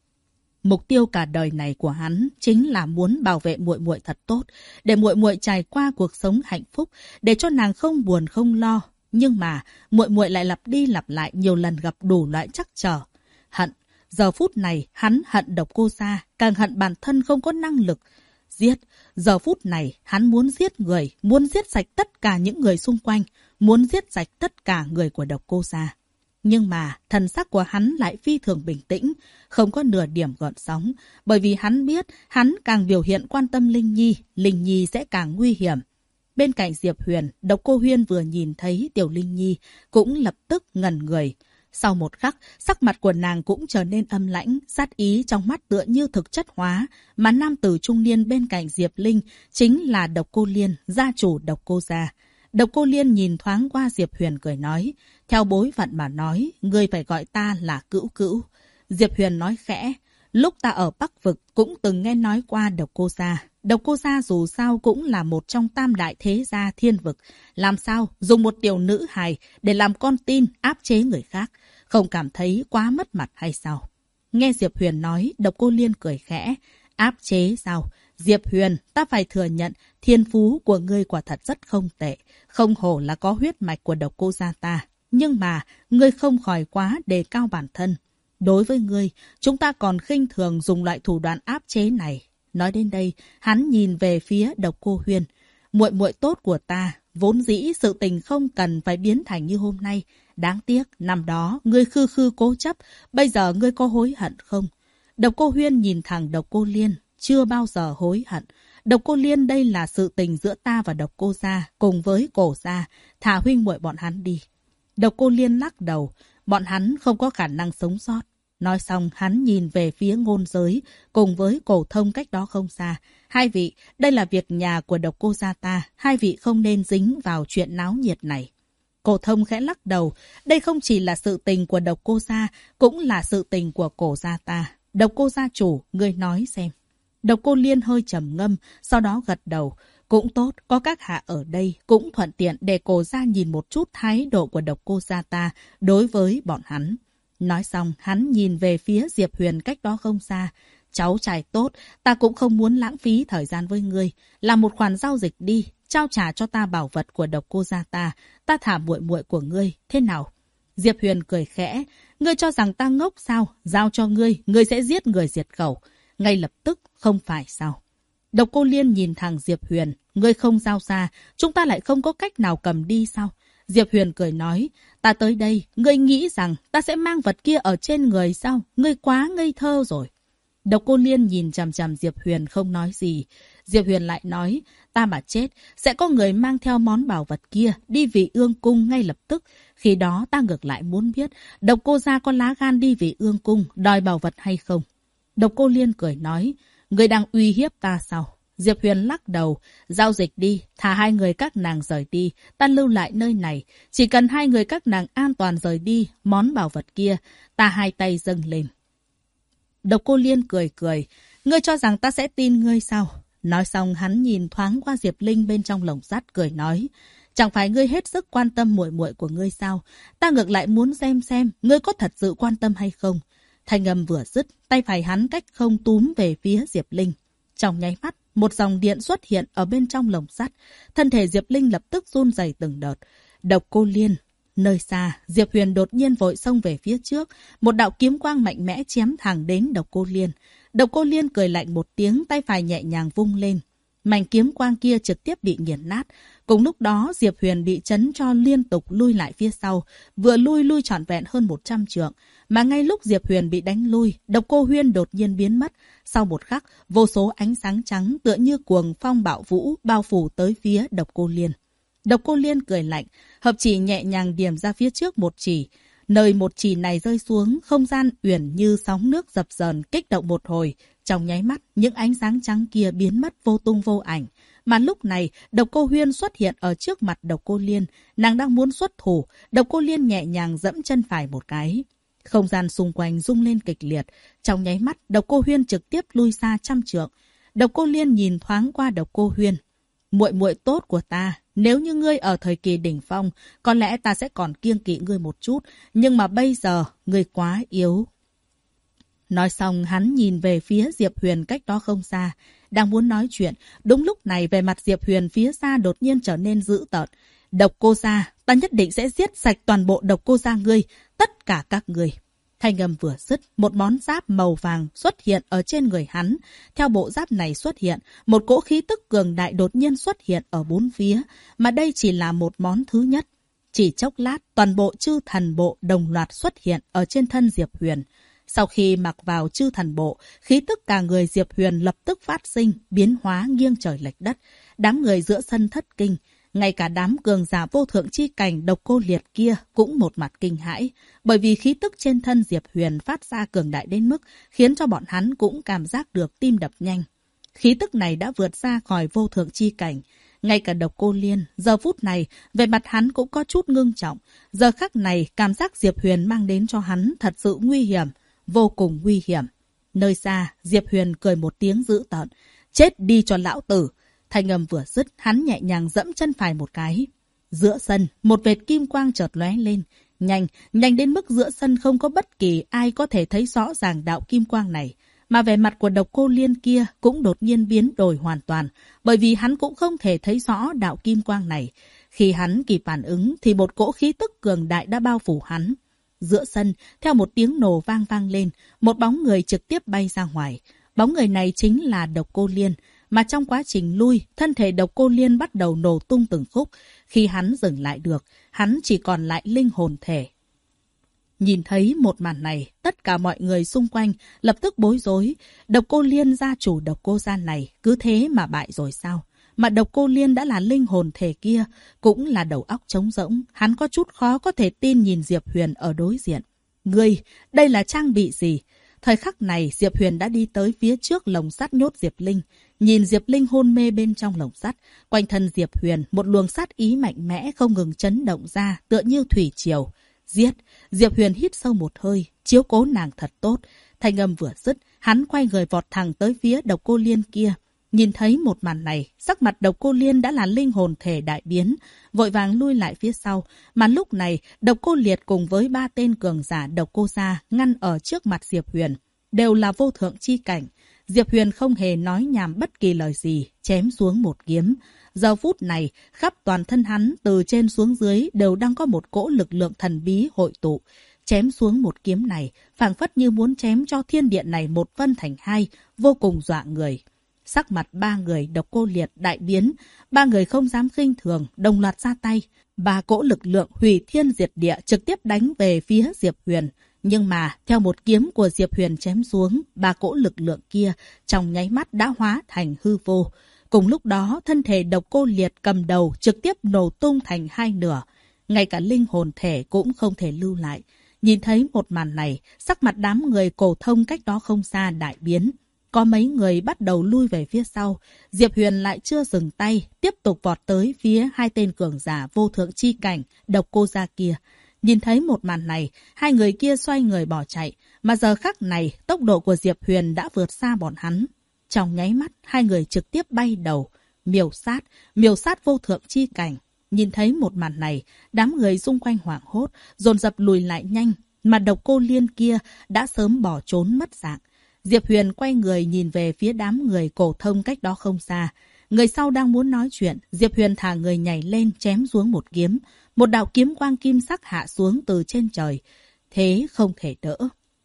Mục tiêu cả đời này của hắn chính là muốn bảo vệ muội muội thật tốt, để muội muội trải qua cuộc sống hạnh phúc, để cho nàng không buồn không lo. Nhưng mà muội muội lại lặp đi lặp lại nhiều lần gặp đủ loại trắc trở. Hận, giờ phút này hắn hận Độc Cô Gia, càng hận bản thân không có năng lực. Giết, giờ phút này hắn muốn giết người, muốn giết sạch tất cả những người xung quanh, muốn giết sạch tất cả người của Độc Cô Gia. Nhưng mà thần sắc của hắn lại phi thường bình tĩnh, không có nửa điểm gợn sóng, bởi vì hắn biết hắn càng biểu hiện quan tâm Linh Nhi sẽ càng nguy hiểm. Bên cạnh Diệp Huyền, Độc Cô Huyên vừa nhìn thấy Tiểu Linh Nhi cũng lập tức ngẩn người. Sau một khắc, sắc mặt của nàng cũng trở nên âm lãnh, sát ý trong mắt tựa như thực chất hóa, mà nam tử trung niên bên cạnh Diệp Linh chính là Độc Cô Liên, gia chủ Độc Cô Gia. Độc Cô Liên nhìn thoáng qua Diệp Huyền cười nói, theo bối phận mà nói, ngươi phải gọi ta là Cữu Cữu. Diệp Huyền nói khẽ, lúc ta ở Bắc Vực cũng từng nghe nói qua Độc Cô Gia. Độc Cô Gia dù sao cũng là một trong tam đại thế gia thiên vực. Làm sao dùng một tiểu nữ hài để làm con tin áp chế người khác, không cảm thấy quá mất mặt hay sao? Nghe Diệp Huyền nói, Độc Cô Liên cười khẽ, áp chế sao? Diệp Huyền, ta phải thừa nhận, thiên phú của ngươi quả thật rất không tệ, không hổ là có huyết mạch của Độc Cô Gia ta. Nhưng mà, ngươi không khỏi quá đề cao bản thân. Đối với ngươi, chúng ta còn khinh thường dùng loại thủ đoạn áp chế này. Nói đến đây, hắn nhìn về phía Độc Cô Huyên. Muội muội tốt của ta, vốn dĩ sự tình không cần phải biến thành như hôm nay. Đáng tiếc, năm đó, ngươi khư khư cố chấp, bây giờ ngươi có hối hận không? Độc Cô Huyên nhìn thẳng Độc Cô Liên, chưa bao giờ hối hận. Độc Cô Liên, đây là sự tình giữa ta và Độc Cô Gia, cùng với Cổ Gia, thả huynh muội bọn hắn đi. Độc Cô Liên lắc đầu, bọn hắn không có khả năng sống sót. Nói xong, hắn nhìn về phía Ngôn Giới, cùng với Cổ Thông cách đó không xa. Hai vị, đây là việc nhà của Độc Cô Gia ta, hai vị không nên dính vào chuyện náo nhiệt này. Cổ Thông khẽ lắc đầu, đây không chỉ là sự tình của Độc Cô Gia, cũng là sự tình của Cổ Gia ta. Độc Cô Gia chủ, ngươi nói xem. Độc Cô Liên hơi trầm ngâm, sau đó gật đầu. Cũng tốt, có các hạ ở đây, cũng thuận tiện để Cổ Gia nhìn một chút thái độ của Độc Cô Gia ta đối với bọn hắn. Nói xong, hắn nhìn về phía Diệp Huyền cách đó không xa. Cháu trai tốt, ta cũng không muốn lãng phí thời gian với ngươi. Làm một khoản giao dịch đi, trao trả cho ta bảo vật của Độc Cô Gia ta thả muội muội của ngươi, thế nào? Diệp Huyền cười khẽ, ngươi cho rằng ta ngốc sao? Giao cho ngươi sẽ giết người diệt khẩu. Ngay lập tức, không phải sao? Độc Cô Liên nhìn thẳng Diệp Huyền, ngươi không giao ra, chúng ta lại không có cách nào cầm đi sao? Diệp Huyền cười nói, ta tới đây, ngươi nghĩ rằng ta sẽ mang vật kia ở trên người sao? Ngươi quá ngây thơ rồi. Độc Cô Liên nhìn chằm chằm Diệp Huyền không nói gì. Diệp Huyền lại nói, ta mà chết, sẽ có người mang theo món bảo vật kia đi Vị Ương Cung ngay lập tức. Khi đó ta ngược lại muốn biết, Độc Cô Gia có lá gan đi Vị Ương Cung đòi bảo vật hay không? Độc Cô Liên cười nói, ngươi đang uy hiếp ta sao? Diệp Huyền lắc đầu, giao dịch đi, thả hai người các nàng rời đi, ta lưu lại nơi này. Chỉ cần hai người các nàng an toàn rời đi, món bảo vật kia, ta hai tay dâng lên. Độc Cô Liên cười cười, ngươi cho rằng ta sẽ tin ngươi sao? Nói xong hắn nhìn thoáng qua Diệp Linh bên trong lồng sắt cười nói, chẳng phải ngươi hết sức quan tâm muội muội của ngươi sao? Ta ngược lại muốn xem ngươi có thật sự quan tâm hay không. Thanh âm vừa dứt, tay phải hắn cách không túm về phía Diệp Linh. Trong nháy mắt, một dòng điện xuất hiện ở bên trong lồng sắt. Thân thể Diệp Linh lập tức run rẩy từng đợt. Độc Cô Liên. Nơi xa, Diệp Huyền đột nhiên vội xông về phía trước. Một đạo kiếm quang mạnh mẽ chém thẳng đến Độc Cô Liên. Độc Cô Liên cười lạnh một tiếng, tay phải nhẹ nhàng vung lên. mảnh kiếm quang kia trực tiếp bị nghiền nát. Cùng lúc đó, Diệp Huyền bị chấn cho liên tục lui lại phía sau, vừa lui trọn vẹn hơn 100 trượng. Mà ngay lúc Diệp Huyền bị đánh lui, Độc Cô Huyên đột nhiên biến mất. Sau một khắc, vô số ánh sáng trắng tựa như cuồng phong bạo vũ bao phủ tới phía Độc Cô Liên. Độc Cô Liên cười lạnh, hợp chỉ nhẹ nhàng điểm ra phía trước một chỉ. Nơi một chỉ này rơi xuống, không gian uyển như sóng nước dập dờn kích động một hồi. Trong nháy mắt, những ánh sáng trắng kia biến mất vô tung vô ảnh. Mà lúc này, Độc Cô Huyên xuất hiện ở trước mặt Độc Cô Liên. Nàng đang muốn xuất thủ, Độc Cô Liên nhẹ nhàng dẫm chân phải một cái. Không gian xung quanh rung lên kịch liệt. Trong nháy mắt, Độc Cô Huyên trực tiếp lui xa 100 trượng. Độc Cô Liên nhìn thoáng qua Độc Cô Huyên. Muội muội tốt của ta, nếu như ngươi ở thời kỳ đỉnh phong, có lẽ ta sẽ còn kiêng kỵ ngươi một chút, nhưng mà bây giờ, ngươi quá yếu. Nói xong, hắn nhìn về phía Diệp Huyền cách đó không xa, đang muốn nói chuyện. Đúng lúc này, về mặt Diệp Huyền phía xa đột nhiên trở nên dữ tợn. Độc Cô gia, ta nhất định sẽ giết sạch toàn bộ Độc Cô gia ngươi, tất cả các ngươi. Thanh âm vừa dứt, một món giáp màu vàng xuất hiện ở trên người hắn. Theo bộ giáp này xuất hiện, một cỗ khí tức cường đại đột nhiên xuất hiện ở bốn phía, mà đây chỉ là một món thứ nhất. Chỉ chốc lát, toàn bộ chư thần bộ đồng loạt xuất hiện ở trên thân Diệp Huyền. Sau khi mặc vào chư thần bộ, khí tức cả người Diệp Huyền lập tức phát sinh, biến hóa nghiêng trời lệch đất. Đám người giữa sân thất kinh. Ngay cả đám cường giả vô thượng chi cảnh Độc Cô Liệt kia cũng một mặt kinh hãi, bởi vì khí tức trên thân Diệp Huyền phát ra cường đại đến mức khiến cho bọn hắn cũng cảm giác được tim đập nhanh. Khí tức này đã vượt ra khỏi vô thượng chi cảnh. Ngay cả Độc Cô Liên, giờ phút này, về mặt hắn cũng có chút ngưng trọng. Giờ khắc này, cảm giác Diệp Huyền mang đến cho hắn thật sự nguy hiểm, vô cùng nguy hiểm. Nơi xa, Diệp Huyền cười một tiếng dữ tợn. Chết đi cho lão tử! Thanh âm vừa dứt, hắn nhẹ nhàng dẫm chân phải một cái. Giữa sân, một vệt kim quang chợt lóe lên. Nhanh đến mức giữa sân không có bất kỳ ai có thể thấy rõ ràng đạo kim quang này. Mà vẻ mặt của Độc Cô Liên kia cũng đột nhiên biến đổi hoàn toàn, bởi vì hắn cũng không thể thấy rõ đạo kim quang này. Khi hắn kịp phản ứng thì một cỗ khí tức cường đại đã bao phủ hắn. Giữa sân, theo một tiếng nổ vang lên, một bóng người trực tiếp bay ra ngoài. Bóng người này chính là Độc Cô Liên. Mà trong quá trình lui, thân thể Độc Cô Liên bắt đầu nổ tung từng khúc. Khi hắn dừng lại được, hắn chỉ còn lại linh hồn thể. Nhìn thấy một màn này, tất cả mọi người xung quanh lập tức bối rối. Độc Cô Liên gia chủ Độc Cô gia này cứ thế mà bại rồi sao? Mà Độc Cô Liên đã là linh hồn thể kia, cũng là đầu óc trống rỗng. Hắn có chút khó có thể tin nhìn Diệp Huyền ở đối diện. Ngươi, đây là trang bị gì? Thời khắc này, Diệp Huyền đã đi tới phía trước lồng sắt nhốt Diệp Linh. Nhìn Diệp Linh hôn mê bên trong lồng sắt, quanh thân Diệp Huyền một luồng sát ý mạnh mẽ không ngừng chấn động ra, tựa như thủy triều. Giết! Diệp Huyền hít sâu một hơi, chiếu cố nàng thật tốt. Thanh âm vừa dứt, hắn quay người vọt thẳng tới phía Độc Cô Liên kia. Nhìn thấy một màn này, sắc mặt Độc Cô Liên đã là linh hồn thể đại biến, vội vàng lui lại phía sau. Mà lúc này, Độc Cô Liệt cùng với 3 tên cường giả Độc Cô gia ngăn ở trước mặt Diệp Huyền, đều là vô thượng chi cảnh. Diệp Huyền không hề nói nhảm bất kỳ lời gì, chém xuống một kiếm. Giờ phút này, khắp toàn thân hắn từ trên xuống dưới đều đang có một cỗ lực lượng thần bí hội tụ. Chém xuống một kiếm này, phảng phất như muốn chém cho thiên điện này một phân thành hai, vô cùng dọa người. Sắc mặt 3 người Độc Cô Liệt đại biến, 3 người không dám khinh thường, đồng loạt ra tay. 3 cỗ lực lượng hủy thiên diệt địa trực tiếp đánh về phía Diệp Huyền. Nhưng mà, theo một kiếm của Diệp Huyền chém xuống, 3 cỗ lực lượng kia trong nháy mắt đã hóa thành hư vô. Cùng lúc đó, thân thể Độc Cô Liệt cầm đầu trực tiếp nổ tung thành 2 nửa. Ngay cả linh hồn thể cũng không thể lưu lại. Nhìn thấy một màn này, sắc mặt đám người cổ thông cách đó không xa đại biến. Có mấy người bắt đầu lui về phía sau. Diệp Huyền lại chưa dừng tay, tiếp tục vọt tới phía 2 tên cường giả vô thượng chi cảnh, Độc Cô gia kia. Nhìn thấy một màn này, 2 người kia xoay người bỏ chạy. Mà giờ khắc này, tốc độ của Diệp Huyền đã vượt xa bọn hắn. Trong nháy mắt, 2 người trực tiếp bay đầu. Miểu sát vô thượng chi cảnh. Nhìn thấy một màn này, đám người xung quanh hoảng hốt, dồn dập lùi lại nhanh. Mà Độc Cô Liên kia đã sớm bỏ trốn mất dạng. Diệp Huyền quay người nhìn về phía đám người cổ thông cách đó không xa. Người sau đang muốn nói chuyện, Diệp Huyền thả người nhảy lên chém xuống một kiếm. Một đạo kiếm quang kim sắc hạ xuống từ trên trời. Thế không thể đỡ.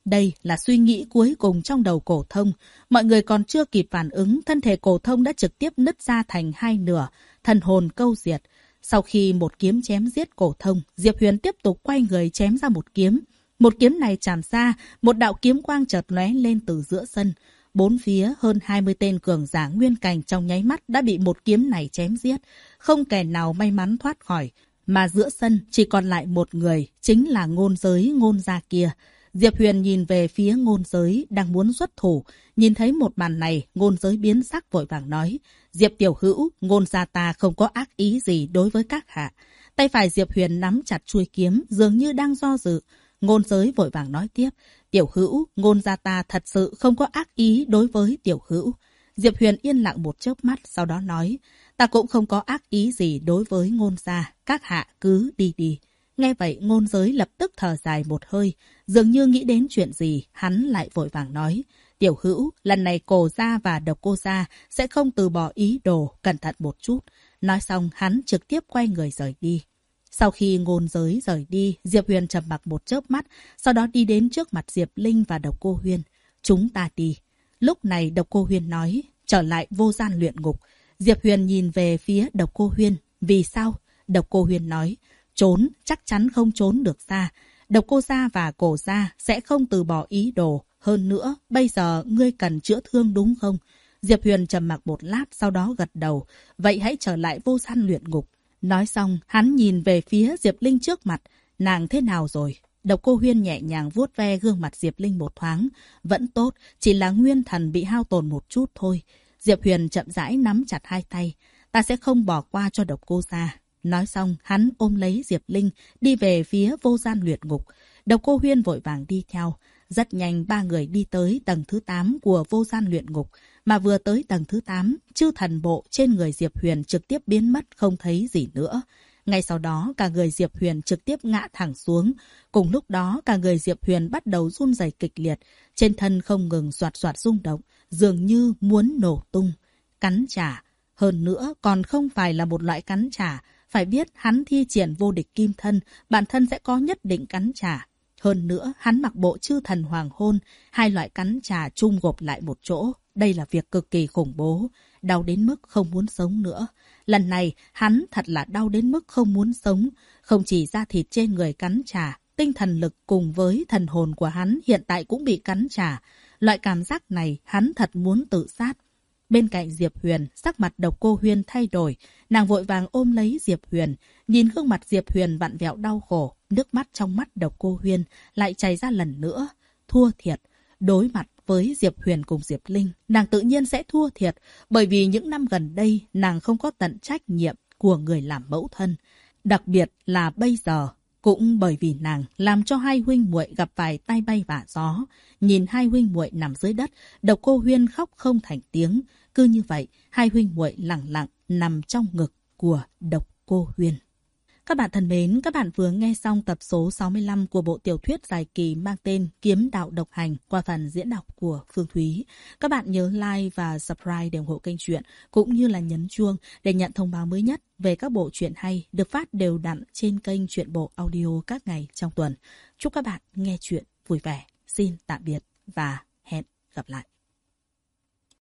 Đây là suy nghĩ cuối cùng trong đầu Cổ Thông. Mọi người còn chưa kịp phản ứng, thân thể Cổ Thông đã trực tiếp nứt ra thành hai nửa, thần hồn câu diệt. Sau khi một kiếm chém giết Cổ Thông, Diệp Huyền tiếp tục quay người chém ra một kiếm. Một kiếm này chạm ra, một đạo kiếm quang chợt lóe lên từ giữa sân. Bốn phía hơn 20 tên cường giả nguyên cảnh trong nháy mắt đã bị một kiếm này chém giết. Không kẻ nào may mắn thoát khỏi. Mà giữa sân chỉ còn lại một người, chính là Ngôn Giới, Ngôn gia kia. Diệp Huyền nhìn về phía Ngôn Giới đang muốn xuất thủ. Nhìn thấy một màn này, Ngôn Giới biến sắc vội vàng nói: Diệp tiểu hữu, Ngôn gia ta không có ác ý gì đối với các hạ. Tay phải Diệp Huyền nắm chặt chuôi kiếm, dường như đang do dự. Ngôn Giới vội vàng nói tiếp: Tiểu hữu, Ngôn gia ta thật sự không có ác ý đối với tiểu hữu. Diệp Huyền yên lặng một chớp mắt, sau đó nói: Ta cũng không có ác ý gì đối với Ngôn gia, các hạ cứ đi đi. Nghe vậy Ngôn Giới lập tức thở dài một hơi, dường như nghĩ đến chuyện gì, hắn lại vội vàng nói: Tiểu hữu, lần này Cổ gia và Độc Cô gia sẽ không từ bỏ ý đồ, cẩn thận một chút. Nói xong hắn trực tiếp quay người rời đi. Sau khi Ngôn Giới rời đi, Diệp Huyền trầm mặc một chớp mắt, sau đó đi đến trước mặt Diệp Linh và Độc Cô Huyên. Chúng ta đi. Lúc này Độc Cô Huyên nói: Trở lại vô gian luyện ngục. Diệp Huyền nhìn về phía Độc Cô Huyên. Vì sao? Độc Cô Huyên nói: Trốn, chắc chắn không trốn được xa. Độc Cô gia và Cổ gia sẽ không từ bỏ ý đồ. Hơn nữa, bây giờ ngươi cần chữa thương đúng không? Diệp Huyền trầm mặc một lát, sau đó gật đầu. Vậy hãy trở lại vô gian luyện ngục. Nói xong, hắn nhìn về phía Diệp Linh trước mặt. Nàng thế nào rồi? Độc Cô Huyên nhẹ nhàng vuốt ve gương mặt Diệp Linh một thoáng. Vẫn tốt, chỉ là nguyên thần bị hao tổn một chút thôi. Diệp Huyền chậm rãi nắm chặt hai tay. Ta sẽ không bỏ qua cho Độc Cô gia. Nói xong, hắn ôm lấy Diệp Linh, đi về phía vô gian luyện ngục. Độc Cô Huyên vội vàng đi theo. Rất nhanh ba người đi tới tầng thứ 8 của vô gian luyện ngục. Mà vừa tới tầng thứ 8, chư thần bộ trên người Diệp Huyền trực tiếp biến mất không thấy gì nữa. Ngay sau đó, cả người Diệp Huyền trực tiếp ngã thẳng xuống. Cùng lúc đó, cả người Diệp Huyền bắt đầu run rẩy kịch liệt. Trên thân không ngừng xoạt xoạt rung động, dường như muốn nổ tung. Cắn trả. Hơn nữa, còn không phải là một loại cắn trả. Phải biết hắn thi triển vô địch kim thân, bản thân sẽ có nhất định cắn trả. Hơn nữa, hắn mặc bộ chư thần hoàng hôn, hai loại cắn trả chung gộp lại một chỗ. Đây là việc cực kỳ khủng bố, đau đến mức không muốn sống nữa. Lần này, hắn thật là đau đến mức không muốn sống. Không chỉ da thịt trên người cắn trả, tinh thần lực cùng với thần hồn của hắn hiện tại cũng bị cắn trả. Loại cảm giác này, hắn thật muốn tự sát. Bên cạnh Diệp Huyền, sắc mặt Độc Cô Huyên thay đổi. Nàng vội vàng ôm lấy Diệp Huyền. Nhìn gương mặt Diệp Huyền vặn vẹo đau khổ, nước mắt trong mắt Độc Cô Huyên lại chảy ra lần nữa. Thua thiệt. Đối mặt với Diệp Huyền cùng Diệp Linh, nàng tự nhiên sẽ thua thiệt. Bởi vì những năm gần đây, nàng không có tận trách nhiệm của người làm mẫu thân. Đặc biệt là bây giờ. Cũng bởi vì nàng làm cho hai huynh muội gặp phải tai bay vạ gió. Nhìn hai huynh muội nằm dưới đất, Độc Cô Huyên khóc không thành tiếng. Cứ như vậy, hai huynh muội lặng lặng nằm trong ngực của Độc Cô Huyên. Các bạn thân mến, các bạn vừa nghe xong tập số 65 của bộ tiểu thuyết dài kỳ mang tên Kiếm Đạo Độc Hành qua phần diễn đọc của Phương Thúy. Các bạn nhớ like và subscribe để ủng hộ kênh truyện, cũng như là nhấn chuông để nhận thông báo mới nhất về các bộ truyện hay được phát đều đặn trên kênh Truyện Bộ Audio các ngày trong tuần. Chúc các bạn nghe truyện vui vẻ. Xin tạm biệt và hẹn gặp lại.